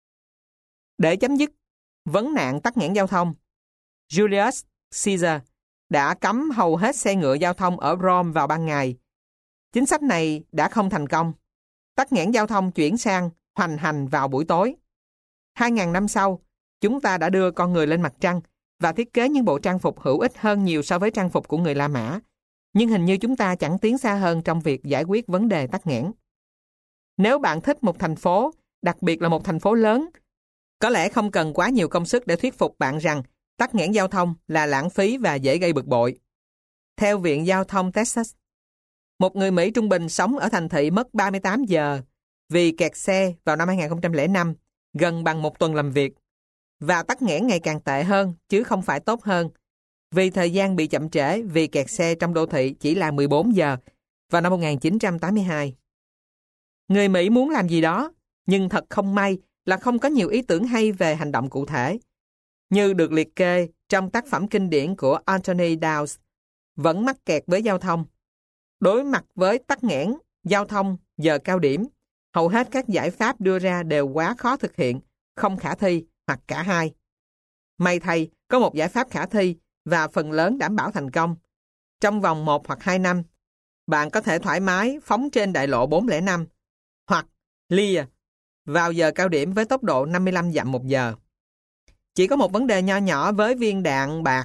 Để chấm dứt vấn nạn tắc nghẽn giao thông, Julius Caesar đã cấm hầu hết xe ngựa giao thông ở Rome vào ban ngày. Chính sách này đã không thành công. Tắc nghẽn giao thông chuyển sang hoành hành vào buổi tối. 2.000 năm sau, chúng ta đã đưa con người lên mặt trăng và thiết kế những bộ trang phục hữu ích hơn nhiều so với trang phục của người La Mã. Nhưng hình như chúng ta chẳng tiến xa hơn trong việc giải quyết vấn đề tắc nghẽn. Nếu bạn thích một thành phố, đặc biệt là một thành phố lớn, có lẽ không cần quá nhiều công sức để thuyết phục bạn rằng tắc nghẽn giao thông là lãng phí và dễ gây bực bội. Theo Viện Giao thông Texas, một người Mỹ trung bình sống ở thành thị mất 38 giờ vì kẹt xe vào năm 2005, gần bằng một tuần làm việc. Và tắc nghẽn ngày càng tệ hơn, chứ không phải tốt hơn, vì thời gian bị chậm trễ vì kẹt xe trong đô thị chỉ là 14 giờ vào năm 1982. Người Mỹ muốn làm gì đó, nhưng thật không may là không có nhiều ý tưởng hay về hành động cụ thể. Như được liệt kê trong tác phẩm kinh điển của Anthony Downs, vẫn mắc kẹt với giao thông. Đối mặt với tắc nghẽn giao thông giờ cao điểm, hầu hết các giải pháp đưa ra đều quá khó thực hiện, không khả thi hoặc cả hai. May thay, có một giải pháp khả thi và phần lớn đảm bảo thành công. Trong vòng 1 hoặc 2 năm, bạn có thể thoải mái phóng trên đại lộ 405 hoặc Lear vào giờ cao điểm với tốc độ 55 dặm một giờ. Chỉ có một vấn đề nho nhỏ với viên đạn bạc.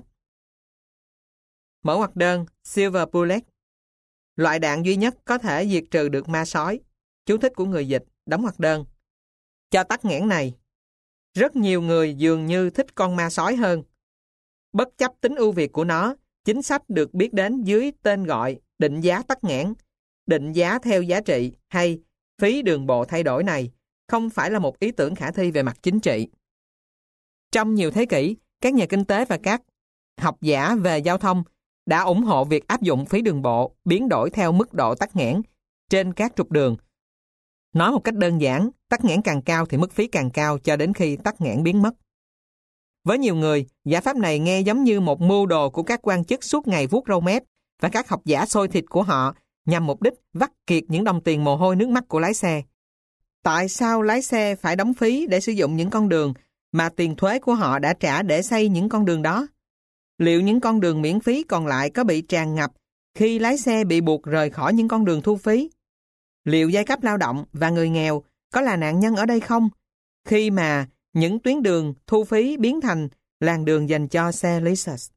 Mở ngoặc đơn Silver Bullet, loại đạn duy nhất có thể diệt trừ được ma sói. Chú thích của người dịch, đóng ngoặc đơn. Cho tắc nghẽn này, rất nhiều người dường như thích con ma sói hơn. Bất chấp tính ưu việt của nó, chính sách được biết đến dưới tên gọi định giá tắc nghẽn, định giá theo giá trị hay phí đường bộ thay đổi này không phải là một ý tưởng khả thi về mặt chính trị. Trong nhiều thế kỷ, các nhà kinh tế và các học giả về giao thông đã ủng hộ việc áp dụng phí đường bộ biến đổi theo mức độ tắc nghẽn trên các trục đường. Nói một cách đơn giản, tắc nghẽn càng cao thì mức phí càng cao cho đến khi tắc nghẽn biến mất. Với nhiều người, giải pháp này nghe giống như một mưu đồ của các quan chức suốt ngày vuốt râu mép và các học giả xôi thịt của họ nhằm mục đích vắt kiệt những đồng tiền mồ hôi nước mắt của lái xe. Tại sao lái xe phải đóng phí để sử dụng những con đường mà tiền thuế của họ đã trả để xây những con đường đó? Liệu những con đường miễn phí còn lại có bị tràn ngập khi lái xe bị buộc rời khỏi những con đường thu phí? Liệu giai cấp lao động và người nghèo có là nạn nhân ở đây không, khi mà những tuyến đường thu phí biến thành làn đường dành cho xe Lexus?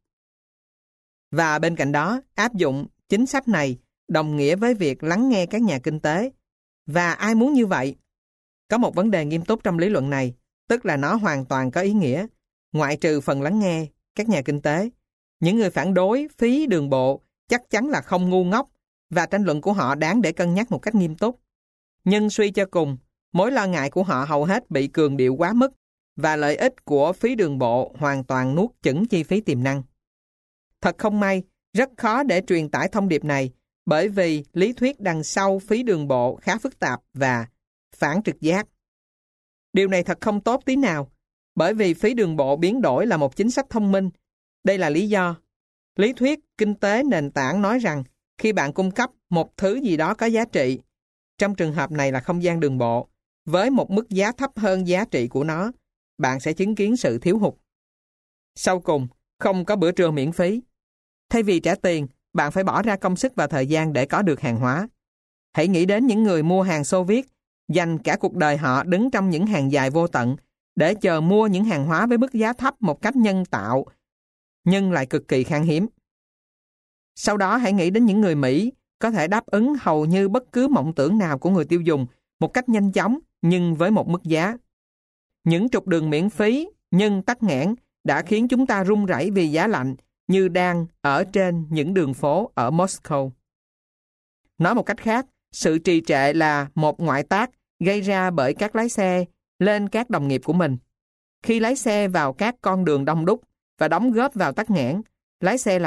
Và bên cạnh đó, áp dụng chính sách này đồng nghĩa với việc lắng nghe các nhà kinh tế. Và ai muốn như vậy? Có một vấn đề nghiêm túc trong lý luận này, tức là nó hoàn toàn có ý nghĩa, ngoại trừ phần lắng nghe các nhà kinh tế. Những người phản đối phí đường bộ chắc chắn là không ngu ngốc và tranh luận của họ đáng để cân nhắc một cách nghiêm túc. Nhưng suy cho cùng, mối lo ngại của họ hầu hết bị cường điệu quá mức và lợi ích của phí đường bộ hoàn toàn nuốt chửng chi phí tiềm năng. Thật không may, rất khó để truyền tải thông điệp này bởi vì lý thuyết đằng sau phí đường bộ khá phức tạp và phản trực giác. Điều này thật không tốt tí nào, bởi vì phí đường bộ biến đổi là một chính sách thông minh. Đây là lý do. Lý thuyết kinh tế nền tảng nói rằng khi bạn cung cấp một thứ gì đó có giá trị, trong trường hợp này là không gian đường bộ, với một mức giá thấp hơn giá trị của nó, bạn sẽ chứng kiến sự thiếu hụt. Sau cùng, không có bữa trưa miễn phí. Thay vì trả tiền, bạn phải bỏ ra công sức và thời gian để có được hàng hóa. Hãy nghĩ đến những người mua hàng Xô Viết, dành cả cuộc đời họ đứng trong những hàng dài vô tận để chờ mua những hàng hóa với mức giá thấp một cách nhân tạo, nhưng lại cực kỳ khan hiếm. Sau đó hãy nghĩ đến những người Mỹ có thể đáp ứng hầu như bất cứ mộng tưởng nào của người tiêu dùng một cách nhanh chóng nhưng với một mức giá. Những trục đường miễn phí nhưng tắc nghẽn đã khiến chúng ta run rẩy vì giá lạnh như đang ở trên những đường phố ở Moscow. Nói một cách khác, sự trì trệ là một ngoại tác gây ra bởi các lái xe lên các đồng nghiệp của mình. Khi lái xe vào các con đường đông đúc và đóng góp vào tắc nghẽn, lái xe là